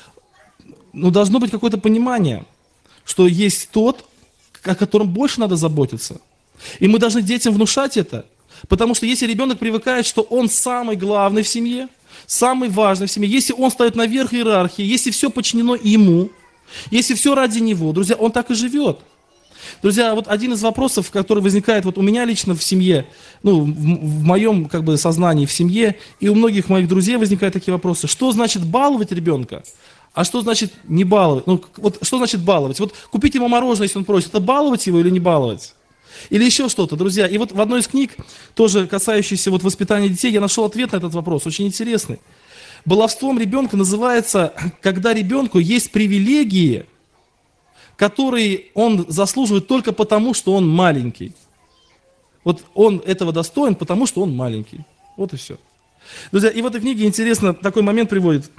должно быть какое-то понимание, что есть тот, о котором больше надо заботиться. И мы должны детям внушать это. Потому что если ребенок привыкает, что он самый главный в семье, самый важный в семье, если он стоит наверх иерархии, если все подчинено ему, если все ради него, друзья, он так и живет. Друзья, вот один из вопросов, который возникает вот у меня лично в семье, в моем сознании в семье, и у многих моих друзей возникают такие вопросы. Что значит баловать ребенка? А что значит не баловать? Вот что значит баловать? Вот купить ему мороженое, если он просит, это баловать его или не баловать? Или еще что-то, друзья. И вот в одной из книг, тоже касающейся воспитания детей, я нашел ответ на этот вопрос, очень интересный. Баловством ребенка называется, когда ребенку есть привилегии, которые он заслуживает только потому, что он маленький. Вот он этого достоин, потому что он маленький. Вот и все. Друзья, и в этой книге интересно такой момент приводит.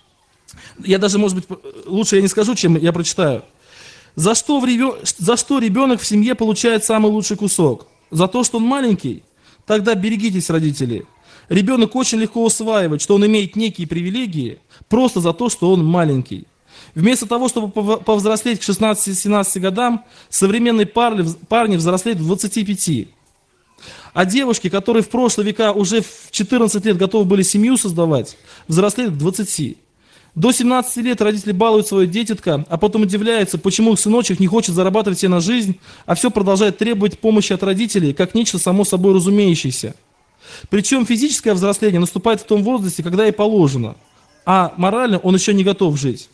Я даже, может быть, лучше я не скажу, чем я прочитаю. За что ребенок в семье получает самый лучший кусок? За то, что он маленький? Тогда берегитесь, родители. Ребенок очень легко усваивает, что он имеет некие привилегии, просто за то, что он маленький. Вместо того, чтобы повзрослеть к 16-17 годам, современные парни взрослеют в 25. А девушки, которые в прошлые века уже в 14 лет готовы были семью создавать, взрослеют к 20. До 17 лет родители балуют свое дитятко, а потом удивляются, почему их сыночек не хочет зарабатывать себе на жизнь, а все продолжает требовать помощи от родителей, как нечто само собой разумеющееся. Причем физическое взросление наступает в том возрасте, когда и положено, а морально он еще не готов жить.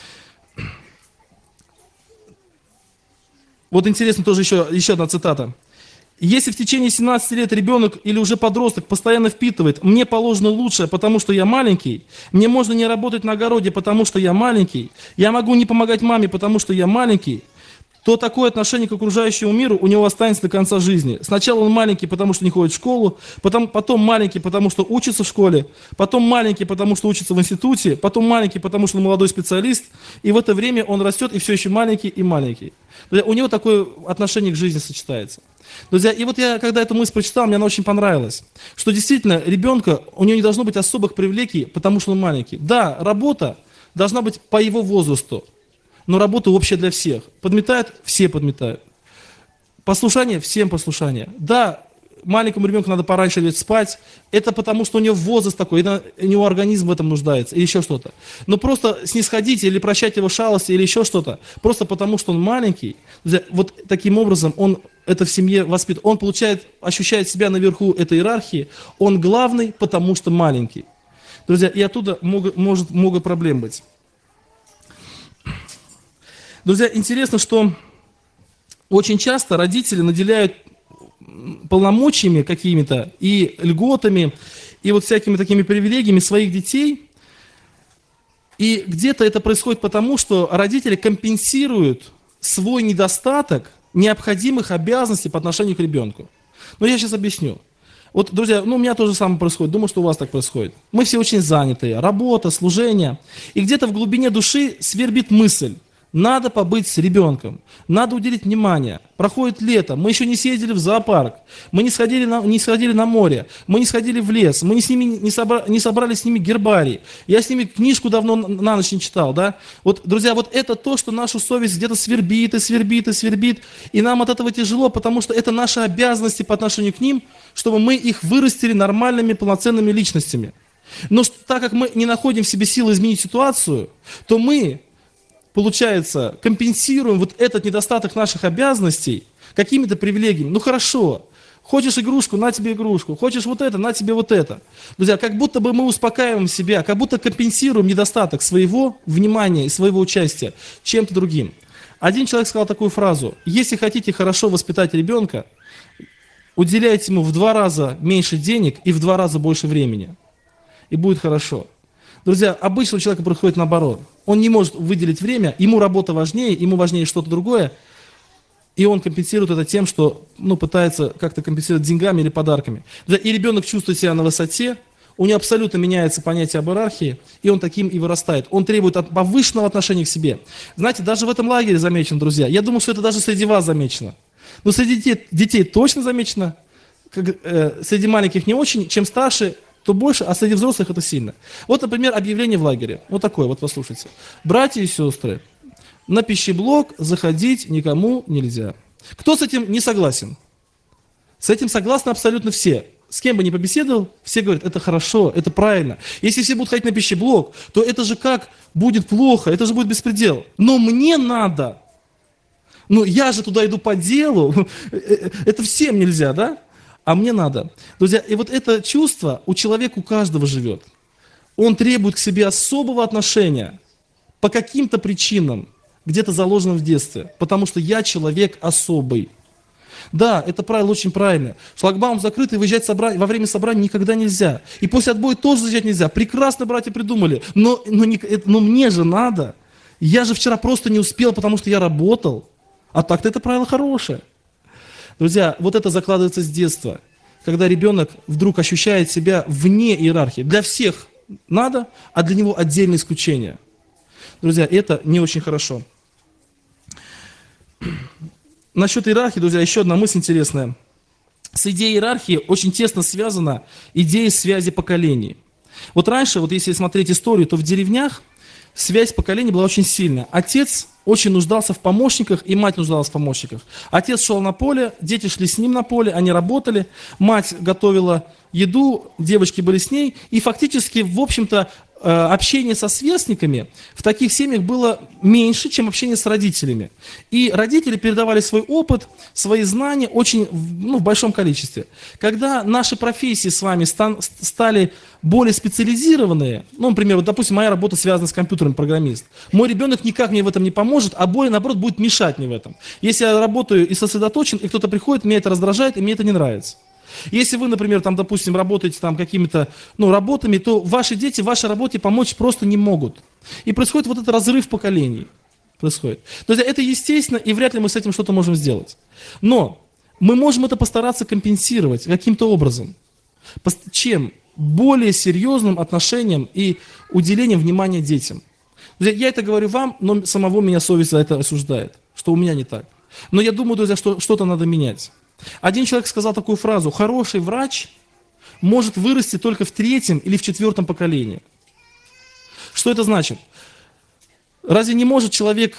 Вот интересно тоже еще одна цитата. Если в течение 17 лет ребенок или уже подросток постоянно впитывает «мне положено лучшее, потому что я маленький», «мне можно не работать на огороде, потому что я маленький», «я могу не помогать маме, потому что я маленький», то такое отношение к окружающему миру у него останется до конца жизни. Сначала он маленький, потому что не ходит в школу, потом маленький, потому что учится в школе, потом маленький, потому что учится в институте, потом маленький, потому что он молодой специалист, и в это время он растет и все еще маленький и маленький. У него такое отношение к жизни сочетается. Друзья, и вот я, когда эту мысль прочитал, мне она очень понравилась, что действительно ребенка, у него не должно быть особых привилегий, потому что он маленький. Да, работа должна быть по его возрасту, но работа общая для всех. Подметают, все подметают. Послушание, всем послушание. Да, маленькому ребенку надо пораньше лечь спать, это потому, что у него возраст такой, у него организм в этом нуждается, или еще что-то. Но просто снисходить или прощать его шалости, или еще что-то, просто потому, что он маленький, вот таким образом он это в семье воспитывает, он ощущает себя наверху этой иерархии, он главный, потому что маленький. Друзья, и оттуда может много проблем быть. Друзья, интересно, что очень часто родители наделяют полномочиями какими-то и льготами, и вот всякими такими привилегиями своих детей. И где-то это происходит потому, что родители компенсируют свой недостаток необходимых обязанностей по отношению к ребенку. Но я сейчас объясню. Вот, друзья, у меня тоже самое происходит, думаю, что у вас так происходит. Мы все очень занятые, работа, служение. И где-то в глубине души свербит мысль: надо побыть с ребенком, надо уделить внимание. Проходит лето, мы еще не съездили в зоопарк, мы не сходили на море, мы не сходили в лес, мы не собрали с ними гербарий. Я с ними книжку давно на ночь не читал, да? Вот, друзья, вот это то, что нашу совесть где-то свербит и свербит и свербит, и нам от этого тяжело, потому что это наши обязанности по отношению к ним, чтобы мы их вырастили нормальными, полноценными личностями. Но так как мы не находим в себе силы изменить ситуацию, то мы, получается, компенсируем вот этот недостаток наших обязанностей какими-то привилегиями. Ну хорошо, хочешь игрушку, на тебе игрушку, хочешь вот это, на тебе вот это. Друзья, как будто бы мы успокаиваем себя, как будто компенсируем недостаток своего внимания и своего участия чем-то другим. Один человек сказал такую фразу: если хотите хорошо воспитать ребенка, уделяйте ему в 2 раза меньше денег и в 2 раза больше времени. И будет хорошо. Друзья, обычно у человека происходит наоборот. Он не может выделить время, ему работа важнее, ему важнее что-то другое, и он компенсирует это тем, что пытается как-то компенсировать деньгами или подарками. И ребенок чувствует себя на высоте, у него абсолютно меняется понятие об иерархии, и он таким и вырастает. Он требует повышенного отношения к себе. Знаете, даже в этом лагере замечено, друзья, я думаю, что это даже среди вас замечено. Но среди детей точно замечено, среди маленьких не очень, чем старше, то больше, а среди взрослых это сильно. Вот, например, объявление в лагере. Вот такое, вот послушайте. Братья и сестры, на пищеблок заходить никому нельзя. Кто с этим не согласен? С этим согласны абсолютно все. С кем бы ни побеседовал, все говорят: это хорошо, это правильно. Если все будут ходить на пищеблок, то это же как будет плохо, это же будет беспредел. Но мне надо. Я же туда иду по делу. Это всем нельзя, да? А мне надо. Друзья, и вот это чувство у человека, у каждого живет. Он требует к себе особого отношения по каким-то причинам, где-то заложенным в детстве. Потому что я человек особый. Да, это правило очень правильное. Шлагбаум закрыт, и выезжать во время собрания никогда нельзя. И после отбоя тоже заезжать нельзя. Прекрасно братья придумали. Но мне же надо. Я же вчера просто не успел, потому что я работал. А так-то это правило хорошее. Друзья, вот это закладывается с детства, когда ребенок вдруг ощущает себя вне иерархии. Для всех надо, а для него отдельное исключение. Друзья, это не очень хорошо. Насчет иерархии, друзья, еще одна мысль интересная. С идеей иерархии очень тесно связана идея связи поколений. Вот раньше, если смотреть историю, то в деревнях связь поколений была очень сильная. Отец очень нуждался в помощниках, и мать нуждалась в помощниках. Отец шел на поле, дети шли с ним на поле, они работали, мать готовила еду, девочки были с ней, и фактически, в общем-то, общение со сверстниками в таких семьях было меньше, чем общение с родителями. И родители передавали свой опыт, свои знания очень в большом количестве. Когда наши профессии с вами стали более специализированные, например, допустим, моя работа связана с компьютером, программист, мой ребенок никак мне в этом не поможет, а более, наоборот, будет мешать мне в этом. Если я работаю и сосредоточен, и кто-то приходит, меня это раздражает, и мне это не нравится. Если вы, например, допустим, работаете какими-то работами, то ваши дети в вашей работе помочь просто не могут. И происходит вот этот разрыв поколений. Происходит. То есть это естественно, и вряд ли мы с этим что-то можем сделать. Но мы можем это постараться компенсировать каким-то образом. Чем? Более серьезным отношением и уделением внимания детям. Друзья, я это говорю вам, но самого меня совесть за это осуждает, что у меня не так. Но я думаю, друзья, что что-то надо менять. Один человек сказал такую фразу: хороший врач может вырасти только в 3-м или в 4-м поколении. Что это значит? Разве не может человек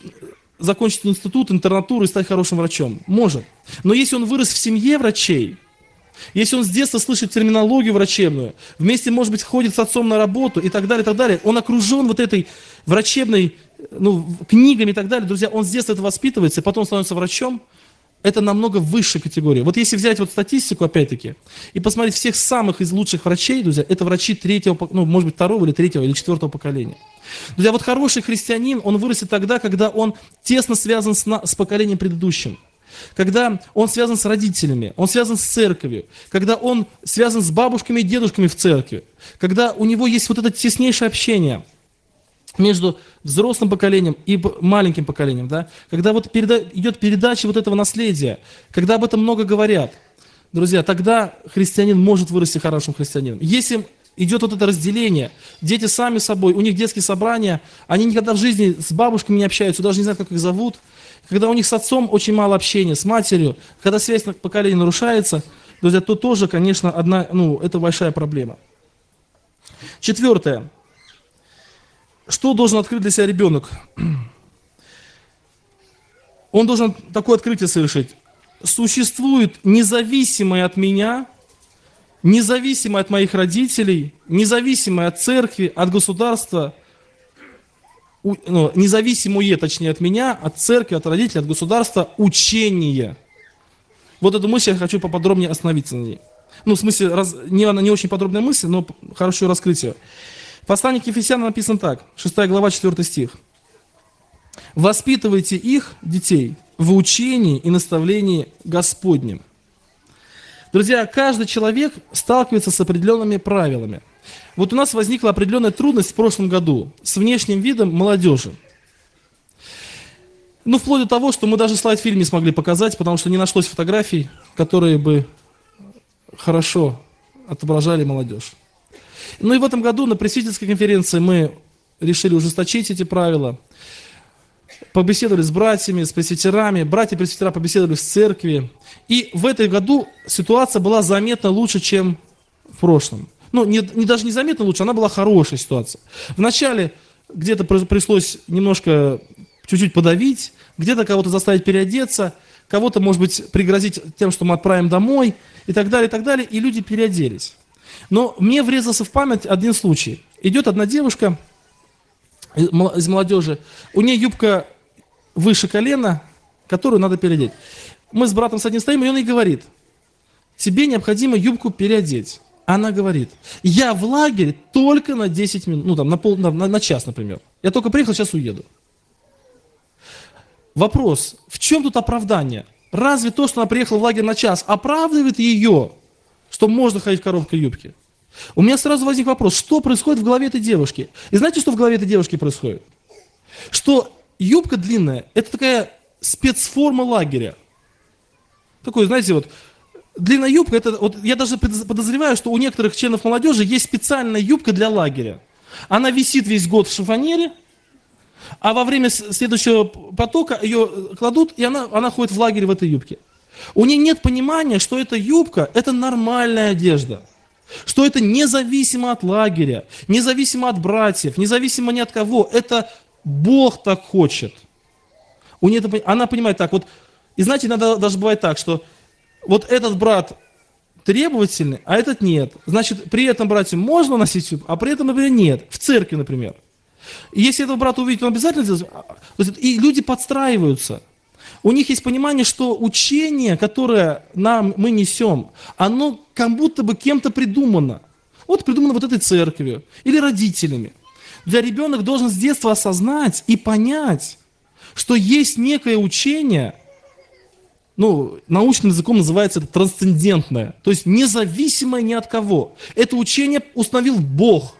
закончить институт, интернатуру и стать хорошим врачом? Может. Но если он вырос в семье врачей, если он с детства слышит терминологию врачебную, вместе, может быть, ходит с отцом на работу и так далее, он окружен вот этой врачебной, книгами и так далее, друзья, он с детства это воспитывается, и потом становится врачом, это намного высшая категория. Вот если взять вот статистику, опять-таки, и посмотреть всех самых из лучших врачей, друзья, это врачи третьего, может быть, второго или третьего или четвертого поколения. Друзья, вот хороший христианин, он вырастет тогда, когда он тесно связан с поколением предыдущим. Когда он связан с родителями, он связан с церковью, когда он связан с бабушками и дедушками в церкви, когда у него есть вот это теснейшее общение между взрослым поколением и маленьким поколением, да? Когда вот идет передача вот этого наследия, когда об этом много говорят, друзья, тогда христианин может вырасти хорошим христианином. Если идет вот это разделение, дети сами собой, у них детские собрания, они никогда в жизни с бабушками не общаются, даже не знают, как их зовут, когда у них с отцом очень мало общения, с матерью, когда связь поколения нарушается, друзья, то тоже, конечно, это большая проблема. Четвертое. Что должен открыть для себя ребенок? Он должен такое открытие совершить. Существует независимое от меня, независимое от моих родителей, независимое от церкви, от государства, независимое, точнее, от меня, от церкви, от родителей, от государства, учение. Вот эту мысль я хочу поподробнее остановиться на ней. В смысле, она не очень подробная мысль, но хорошо раскрыть ее. В послании к Ефесянам написано так, 6 глава, 4 стих. «Воспитывайте их, детей, в учении и наставлении Господнем». Друзья, каждый человек сталкивается с определенными правилами. Вот у нас возникла определенная трудность в прошлом году с внешним видом молодежи. Вплоть до того, что мы даже слайд-фильм не смогли показать, потому что не нашлось фотографий, которые бы хорошо отображали молодежь. И в этом году на пресвитерской конференции мы решили ужесточить эти правила. Побеседовали с братьями, с пресвитерами, братья-пресвитера побеседовали в церкви. И в этом году ситуация была заметно лучше, чем в прошлом. Даже не заметно лучше, она была хорошая ситуация. Вначале где-то пришлось немножко, чуть-чуть подавить, где-то кого-то заставить переодеться, кого-то, может быть, пригрозить тем, что мы отправим домой, и так далее, и люди переоделись. Но мне врезался в память один случай. Идет одна девушка из молодежи, у нее юбка выше колена, которую надо переодеть. Мы с братом с одним стоим, и он ей говорит: тебе необходимо юбку переодеть. Она говорит: я в лагере только на 10 минут, на час, например. Я только приехал, сейчас уеду. Вопрос, в чем тут оправдание? Разве то, что она приехала в лагерь на час, оправдывает ее, что можно ходить в короткой юбке? У меня сразу возник вопрос, что происходит в голове этой девушки? И знаете, что в голове этой девушки происходит? Что юбка длинная, это такая спецформа лагеря. Такой, знаете, длинная юбка, я даже подозреваю, что у некоторых членов молодежи есть специальная юбка для лагеря. Она висит весь год в шифонере, а во время следующего потока ее кладут, и она ходит в лагерь в этой юбке. У нее нет понимания, что эта юбка – это нормальная одежда. Что это независимо от лагеря, независимо от братьев, независимо ни от кого. Это Бог так хочет. Она понимает так. И знаете, иногда даже бывает так, что этот брат требовательный, а этот нет. Значит, при этом братью можно носить юбку, а при этом, например, нет. В церкви, например. И если этого брата увидит, он обязательно сделает. И люди подстраиваются. У них есть понимание, что учение, которое мы несем, оно как будто бы кем-то придумано. Придумано этой церковью или родителями. Ребенок должен с детства осознать и понять, что есть некое учение, научным языком называется это трансцендентное, то есть независимое ни от кого. Это учение установил Бог.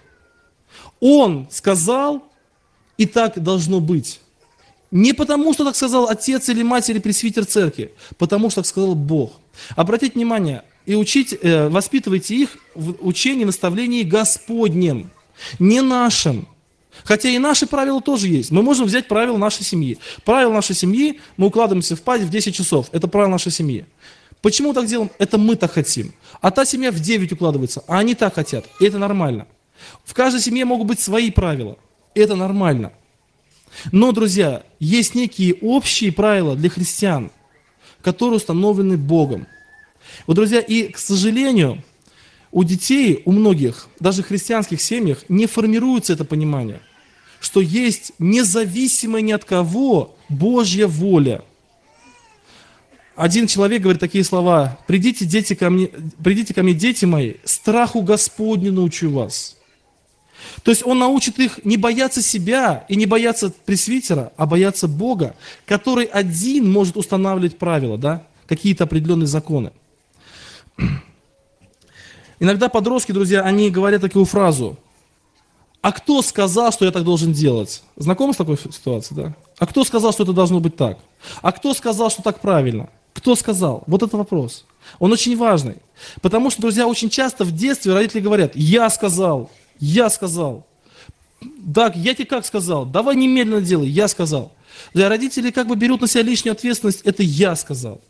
Он сказал, и так должно быть. Не потому, что так сказал отец или мать или пресвитер церкви, потому что так сказал Бог. Обратите внимание, и воспитывайте их в учении, наставлении Господнем, не нашим. Хотя и наши правила тоже есть. Мы можем взять правила нашей семьи. Правила нашей семьи, мы укладываемся спать в 10 часов. Это правила нашей семьи. Почему так делаем? Это мы так хотим. А та семья в 9 укладывается, а они так хотят. И это нормально. В каждой семье могут быть свои правила. И это нормально. Но, друзья, есть некие общие правила для христиан, которые установлены Богом. Вот, друзья, и, к сожалению, у детей, у многих, даже в христианских семьях, не формируется это понимание, что есть независимая ни от кого Божья воля. Один человек говорит такие слова: придите ко мне, дети мои, страху Господню научу вас. То есть он научит их не бояться себя и не бояться пресвитера, а бояться Бога, который один может устанавливать правила, да, какие-то определенные законы. Иногда подростки, друзья, они говорят такую фразу: а кто сказал, что я так должен делать? Знакомы с такой ситуацией, да? А кто сказал, что это должно быть так? А кто сказал, что так правильно? Кто сказал? Вот это вопрос. Он очень важный. Потому что, друзья, очень часто в детстве родители говорят: я сказал, я сказал. Да, я тебе как сказал? Давай немедленно делай, я сказал. Для родителей как бы берут на себя лишнюю ответственность: это я сказал.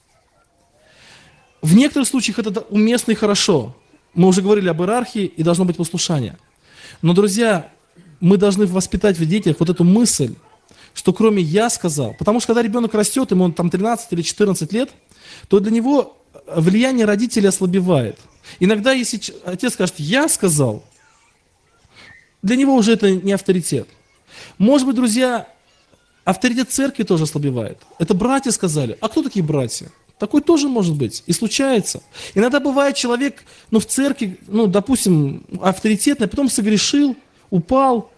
В некоторых случаях это уместно и хорошо. Мы уже говорили об иерархии, и должно быть послушание. Но, друзья, мы должны воспитать в детях вот эту мысль, что кроме «я сказал», потому что когда ребенок растет, ему там 13 или 14 лет, то для него влияние родителей ослабевает. Иногда, если отец скажет «я сказал», для него уже это не авторитет. Может быть, друзья, авторитет церкви тоже ослабевает. Это братья сказали. А кто такие братья? Такой тоже может быть, и случается. Иногда бывает человек, в церкви, допустим, авторитетный, а потом согрешил, упал,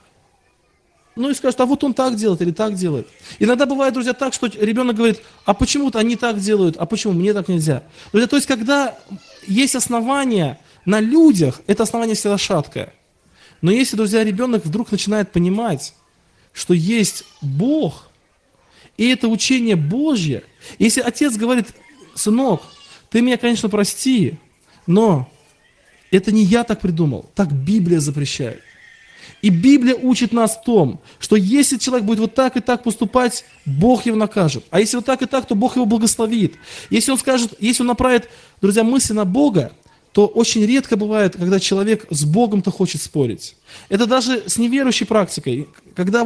и скажет: а вот он так делает или так делает. Иногда бывает, друзья, так, что ребенок говорит: а почему-то они так делают, а почему мне так нельзя? Друзья, то есть, когда есть основания на людях, это основание всегда шаткое. Но если, друзья, ребенок вдруг начинает понимать, что есть Бог, и это учение Божье, если отец говорит: сынок, ты меня, конечно, прости, но это не я так придумал, так Библия запрещает. И Библия учит нас в том, что если человек будет вот так и так поступать, Бог его накажет. А если вот так и так, то Бог его благословит. Если он скажет, если он направит, друзья, мысли на Бога, то очень редко бывает, когда человек с Богом-то хочет спорить. Это даже с неверующей практикой. Когда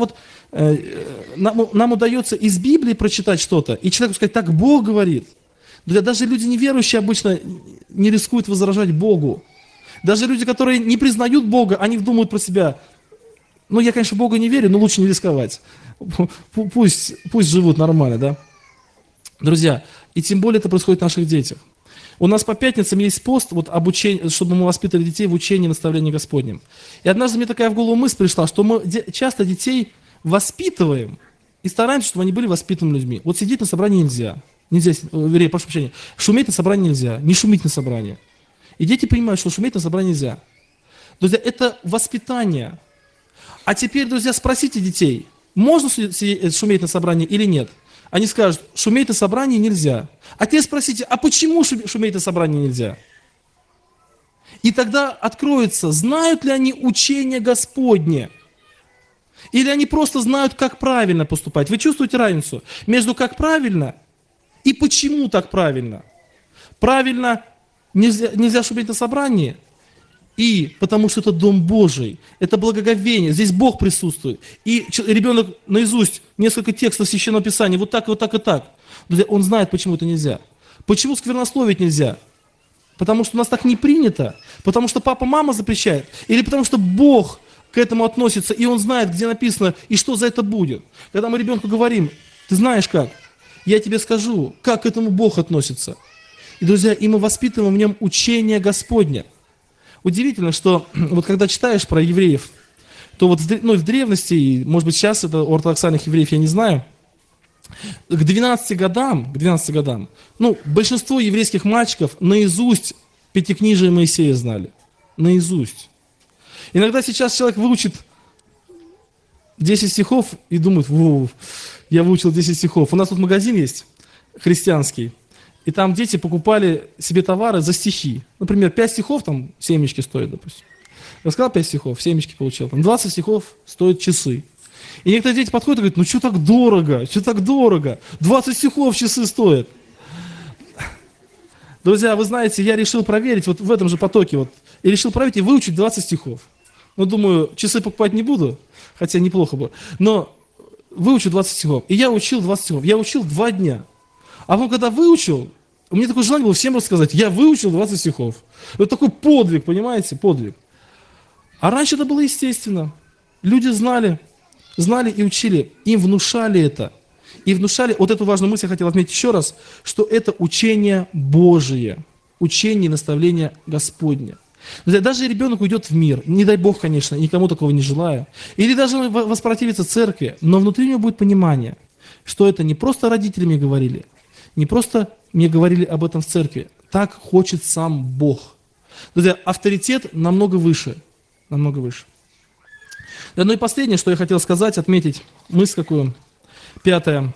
нам удается из Библии прочитать что-то, и человеку сказать: так Бог говорит. Друзья, даже люди неверующие обычно не рискуют возражать Богу. Даже люди, которые не признают Бога, они думают про себя: я, конечно, в Бога не верю, но лучше не рисковать. Пусть живут нормально, да? Друзья, и тем более это происходит в наших детях. У нас по пятницам есть пост, обучение, чтобы мы воспитывали детей в учении и наставлении Господнем. И однажды мне такая в голову мысль пришла, что мы часто детей воспитываем и стараемся, чтобы они были воспитанными людьми. Вот сидеть на собрании нельзя. Прошу прощения, шуметь на собрании нельзя, не шуметь на собрании. И дети понимают, что шуметь на собрании нельзя. Друзья, это воспитание. А теперь, друзья, спросите детей: можно шуметь на собрании или нет? Они скажут: шуметь на собрании нельзя. А теперь спросите: а почему шуметь на собрании нельзя? И тогда откроется, знают ли они учение Господне. Или они просто знают, как правильно поступать. Вы чувствуете разницу между как правильно и почему так правильно? Правильно нельзя шуметь на собрании, и потому что это Дом Божий, это благоговение, здесь Бог присутствует. И ребенок наизусть несколько текстов Священного Писания, вот так, вот так и так. Друзья, он знает, почему это нельзя. Почему сквернословить нельзя? Потому что у нас так не принято, потому что папа, мама запрещает, или потому что Бог к этому относится, и он знает, где написано, и что за это будет. Когда мы ребенку говорим: ты знаешь как? Я тебе скажу, как к этому Бог относится. И, друзья, и мы воспитываем в нем учение Господне. Удивительно, что вот когда читаешь про евреев, то в древности, и, может быть, сейчас это у ортодоксальных евреев, я не знаю, к 12 годам, большинство еврейских мальчиков наизусть Пятикнижие Моисея знали. Наизусть. Иногда сейчас человек выучит 10 стихов и думает: я выучил 10 стихов. У нас тут магазин есть, христианский, и там дети покупали себе товары за стихи. Например, 5 стихов там семечки стоят, допустим. Рассказал 5 стихов, семечки получил. Там 20 стихов стоят часы. И некоторые дети подходят и говорят: что так дорого, 20 стихов часы стоят. Друзья, вы знаете, я решил проверить в этом же потоке, и решил проверить и выучить 20 стихов. Думаю, часы покупать не буду, хотя неплохо бы, но выучу 20 стихов. И я учил 20 стихов, я учил 2 дня. А потом, когда выучил, у меня такое желание было всем рассказать, я выучил 20 стихов. Это такой подвиг, понимаете, подвиг. А раньше это было естественно. Люди знали и учили, им внушали это. И внушали, вот эту важную мысль я хотел отметить еще раз, что это учение Божие, учение и наставление Господне. Друзья, даже ребенок уйдет в мир, не дай Бог, конечно, никому такого не желаю, или даже воспротивится церкви, но внутри него будет понимание, что это не просто родители мне говорили, не просто мне говорили об этом в церкви, так хочет сам Бог. Друзья, авторитет намного выше, намного выше. Да, ну и последнее, что я хотел сказать, отметить, мысль какую, 5.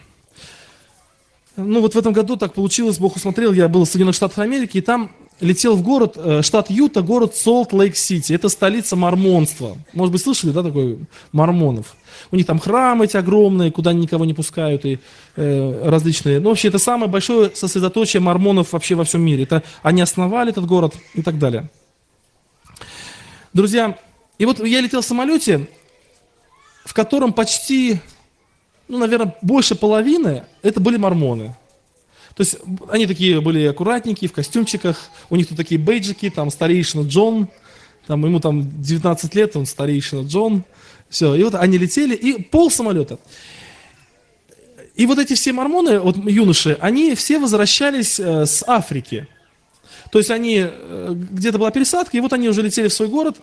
Ну вот в этом году так получилось, Бог усмотрел, я был в Соединенных Штатах Америки, и там летел в город, штат Юта, город Солт-Лейк-Сити. Это столица мормонства. Может быть, слышали, да, такой мормонов? У них там храмы эти огромные, куда никого не пускают, и различные. Ну, вообще, это самое большое сосредоточие мормонов вообще во всем мире. Это они основали этот город и так далее. Друзья, и вот я летел в самолете, в котором почти, ну, наверное, больше половины это были мормоны. То есть они такие были аккуратненькие, в костюмчиках, у них тут такие бейджики, там старейшина Джон, там, ему там 19 лет, он старейшина Джон, все, и вот они летели, и пол самолета. И вот эти все мормоны, вот юноши, они все возвращались с Африки. То есть они, где-то была пересадка, и вот они уже летели в свой город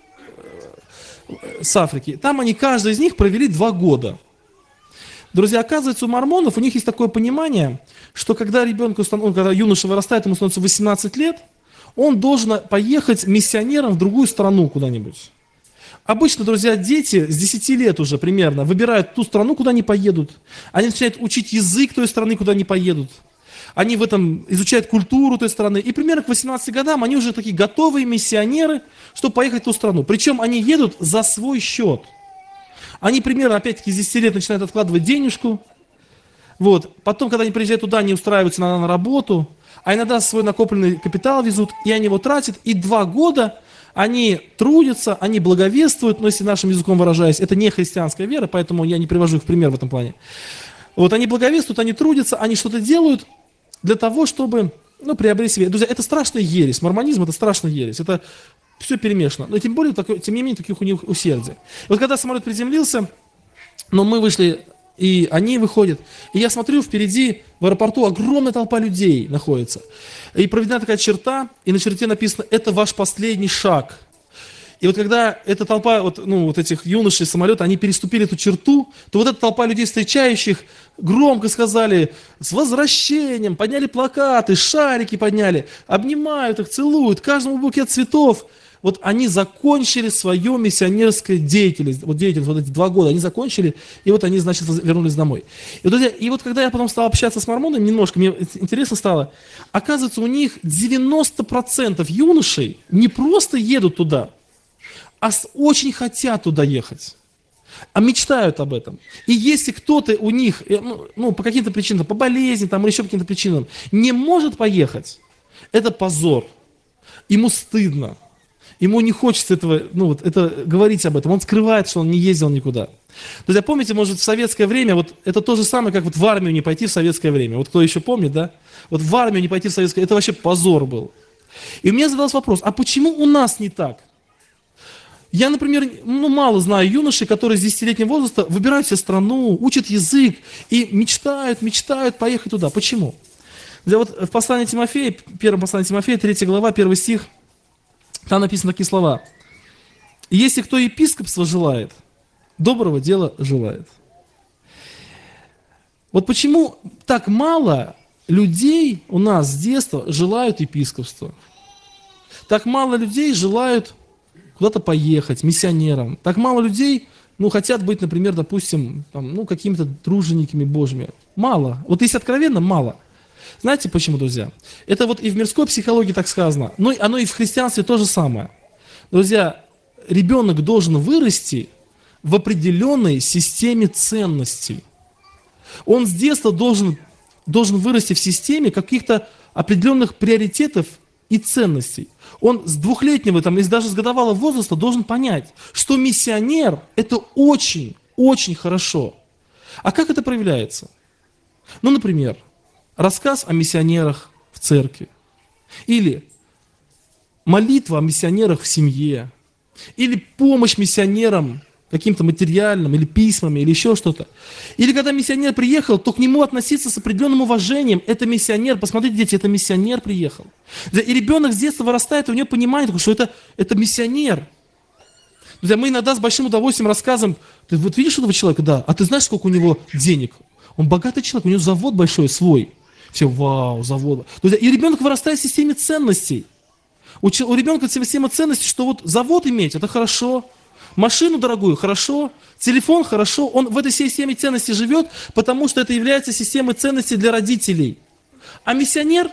с Африки. Там они, каждый из них провели 2 года. Друзья, оказывается, у мормонов у них есть такое понимание, что когда ребенку, когда юноша вырастает, ему становится 18 лет, он должен поехать миссионером в другую страну куда-нибудь. Обычно, друзья, дети с 10 лет уже примерно выбирают ту страну, куда они поедут. Они начинают учить язык той страны, куда они поедут. Они в этом изучают культуру той страны. И примерно к 18 годам они уже такие готовые миссионеры, чтобы поехать в ту страну. Причем они едут за свой счет. Они примерно, опять-таки, с 10 лет начинают откладывать денежку. Вот. Потом, когда они приезжают туда, они устраиваются на работу, а иногда свой накопленный капитал везут, и они его тратят. И 2 года они трудятся, они благовествуют, но если нашим языком выражаясь, это не христианская вера, поэтому я не привожу их в пример в этом плане. Вот они благовествуют, они трудятся, они что-то делают для того, чтобы, ну, приобрести себе. Друзья, это страшная ересь. Мормонизм – это страшная ересь. Это все перемешано. Но тем более, тем не менее, таких у них усердий. И вот когда самолет приземлился, но мы вышли, и они выходят, и я смотрю, впереди в аэропорту огромная толпа людей находится. И проведена такая черта, и на черте написано: «Это ваш последний шаг». И вот когда эта толпа, вот этих юношей самолета, они переступили эту черту, то вот эта толпа людей, встречающих, громко сказали: «С возвращением!», подняли плакаты, шарики подняли, обнимают их, целуют, каждому букет цветов. Вот они закончили свою миссионерскую деятельность, вот эти 2 года, они закончили, и вот они, значит, вернулись домой. И, друзья, и вот когда я потом стал общаться с мормонами, немножко мне интересно стало, оказывается, у них 90% юношей не просто едут туда, а очень хотят туда ехать, а мечтают об этом. И если кто-то у них, по каким-то причинам, по болезни там, или еще по каким-то причинам, не может поехать, это позор. Ему стыдно. Ему не хочется это говорить об этом. Он скрывает, что он не ездил никуда. Друзья, помните, может, в советское время, вот это то же самое, как вот в армию не пойти в советское время. Вот кто еще помнит, да? Вот в армию не пойти в советское, это вообще позор был. И у меня задался вопрос, а почему у нас не так? Я, например, мало знаю юношей, которые с 10-летнего возраста выбирают себе страну, учат язык и мечтают поехать туда. Почему? Вот в послании Тимофея, первом послании Тимофея, 3 глава, 1 стих, там написаны такие слова: «Если кто епископство желает, доброго дела желает». Вот почему так мало людей у нас с детства желают епископства? Так мало людей желают куда-то поехать, миссионером. Так мало людей, хотят быть, например, допустим, какими-то тружениками Божьими. Мало. Вот если откровенно, мало. Знаете почему, друзья? Это вот и в мирской психологии так сказано, но оно и в христианстве то же самое. Друзья, ребенок должен вырасти в определенной системе ценностей. Он с детства должен вырасти в системе каких-то определенных приоритетов и ценностей. Он с 2-летнего, или даже с годовалого возраста должен понять, что миссионер – это очень, очень хорошо. А как это проявляется? Например, рассказ о миссионерах в в церкви. Или молитва о миссионерах в семье. Или помощь миссионерам каким-то материальным, или письмами, или еще что-то. Или когда миссионер приехал, то к нему относиться с определенным уважением. Это миссионер, посмотрите, дети, это миссионер приехал. И ребенок с детства вырастает, и у него понимание, что это миссионер. Друзья, мы иногда с большим удовольствием рассказываем, ты вот видишь этого человека? Да. А ты знаешь, сколько у него денег? Он богатый человек, у него завод большой свой. Все, вау, завод. Друзья, и ребенок вырастает в системе ценностей. У ребенка система ценностей, что вот завод иметь, это хорошо. Машину дорогую, хорошо. Телефон, хорошо. Он в этой системе ценностей живет, потому что это является системой ценностей для родителей. А миссионер,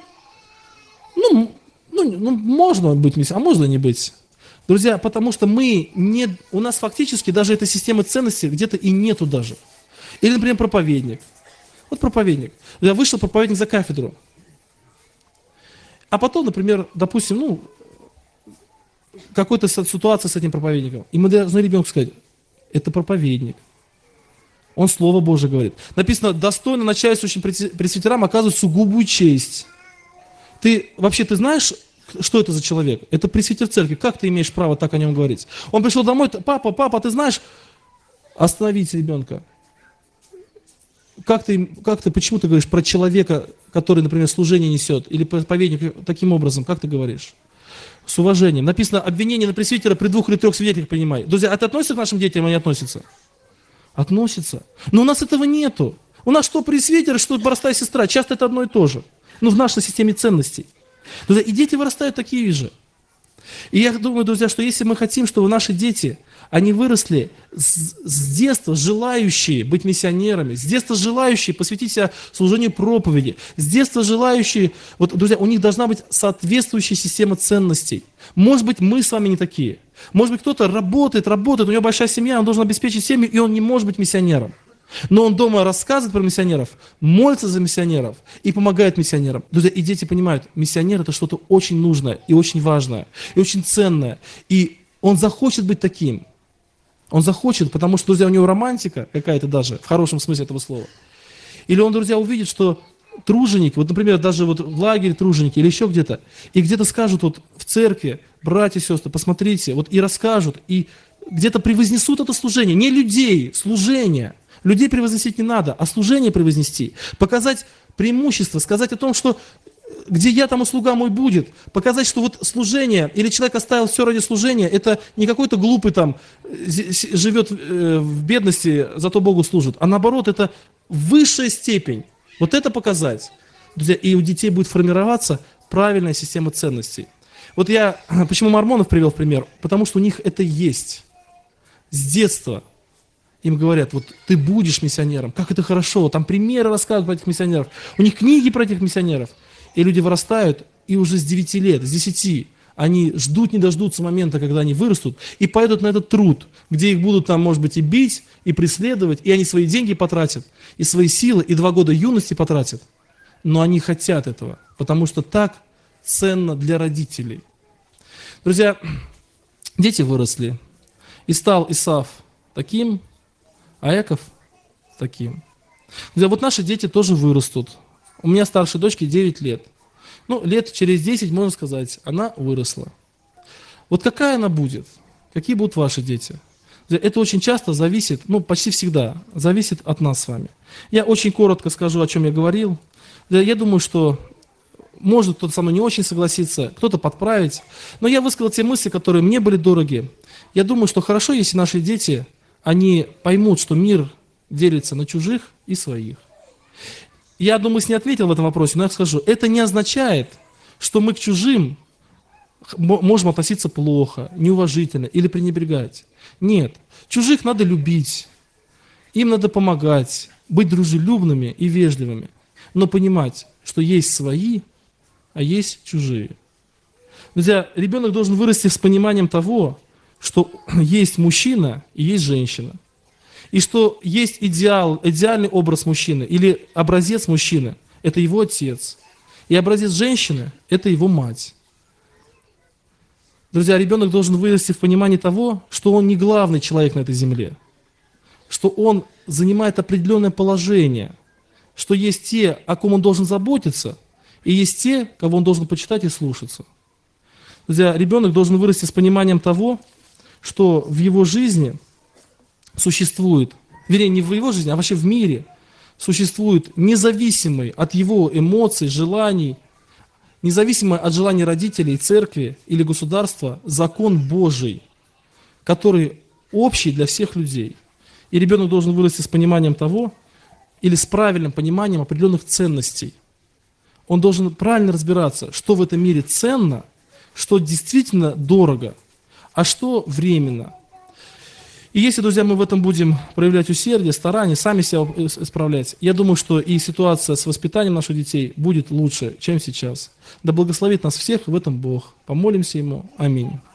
можно быть миссионером, а можно не быть. Друзья, потому что у нас фактически даже этой системы ценностей где-то и нету даже. Или, например, проповедник. Вот проповедник. Я вышел проповедник за кафедру. А потом, например, допустим, какой-то ситуация с этим проповедником. И мы должны ребенку сказать, это проповедник. Он Слово Божие говорит. Написано, достойно начальствующим пресвитерам оказывает сугубую честь. Ты знаешь, что это за человек? Это пресвитер церкви. Как ты имеешь право так о нем говорить? Он пришел домой, папа, ты знаешь, остановите ребенка. Почему ты говоришь про человека, который, например, служение несет, или проповедник таким образом, как ты говоришь? С уважением. Написано, обвинение на пресвитера при 2 или 3 свидетелях принимай. Друзья, это относится к нашим детям или не относится? Относится. Но у нас этого нету. У нас что пресвитер, что брата и сестра. Часто это одно и то же. В нашей системе ценностей. Друзья, и дети вырастают такие же. И я думаю, друзья, что если мы хотим, чтобы наши дети, они выросли с детства желающие быть миссионерами, с детства желающие посвятить себя служению проповеди, с детства желающие, друзья, у них должна быть соответствующая система ценностей. Может быть, мы с вами не такие. Может быть, кто-то работает, у него большая семья, он должен обеспечить семью, и он не может быть миссионером. Но он дома рассказывает про миссионеров, молится за миссионеров и помогает миссионерам. Друзья, и дети понимают, миссионер это что-то очень нужное и очень важное, и очень ценное. И он захочет быть таким. Он захочет, потому что, друзья, у него романтика какая-то даже, в хорошем смысле этого слова. Или он, друзья, увидит, что труженики, например, даже в лагере труженики или еще где-то, и где-то скажут в церкви, братья и сестры, посмотрите, и расскажут, и где-то превознесут это служение. Не людей, служение. Людей превозносить не надо, а служение превознести. Показать преимущество, сказать о том, что где я, там и слуга мой будет. Показать, что служение, или человек оставил все ради служения, это не какой-то глупый живет в бедности, зато Богу служит. А наоборот, это высшая степень. Это показать. Друзья, и у детей будет формироваться правильная система ценностей. Я почему мормонов привел в пример? Потому что у них это есть. С детства. Им говорят, ты будешь миссионером, как это хорошо, там примеры рассказывают про этих миссионеров, у них книги про этих миссионеров. И люди вырастают, и уже с 9 лет, с 10, они ждут, не дождутся момента, когда они вырастут, и пойдут на этот труд, где их будут может быть, и бить, и преследовать, и они свои деньги потратят, и свои силы, и 2 года юности потратят. Но они хотят этого, потому что так ценно для родителей. Друзья, дети выросли, и стал Исав таким, а Яков таким. Друзья, наши дети тоже вырастут. У меня старшей дочке 9 лет. Лет через 10, можно сказать, она выросла. Какая она будет? Какие будут ваши дети? Это очень часто зависит, почти всегда, зависит от нас с вами. Я очень коротко скажу, о чем я говорил. Я думаю, что может кто-то со мной не очень согласиться, кто-то подправить. Но я высказал те мысли, которые мне были дороги. Я думаю, что хорошо, если наши дети, они поймут, что мир делится на чужих и своих. Я думаю, не ответил в этом вопросе, но я скажу, это не означает, что мы к чужим можем относиться плохо, неуважительно или пренебрегать. Нет, чужих надо любить, им надо помогать, быть дружелюбными и вежливыми, но понимать, что есть свои, а есть чужие. Друзья, ребенок должен вырасти с пониманием того, что есть мужчина и есть женщина. И что есть идеальный образ мужчины или образец мужчины – это его отец. И образец женщины – это его мать. Друзья, ребенок должен вырасти в понимании того, что он не главный человек на этой земле, что он занимает определенное положение, что есть те, о ком он должен заботиться, И есть те, кого он должен почитать и слушаться. Друзья, ребенок должен вырасти с пониманием того, что в его жизни существует, вернее, не в его жизни, а вообще в мире существует независимый от его эмоций, желаний, независимый от желаний родителей, церкви или государства закон Божий, который общий для всех людей. И ребенок должен вырасти с пониманием того, или с правильным пониманием определенных ценностей. Он должен правильно разбираться, что в этом мире ценно, что действительно дорого, а что временно. И если, друзья, мы в этом будем проявлять усердие, старание, сами себя исправлять, я думаю, что и ситуация с воспитанием наших детей будет лучше, чем сейчас. Да благословит нас всех в этом Бог. Помолимся Ему. Аминь.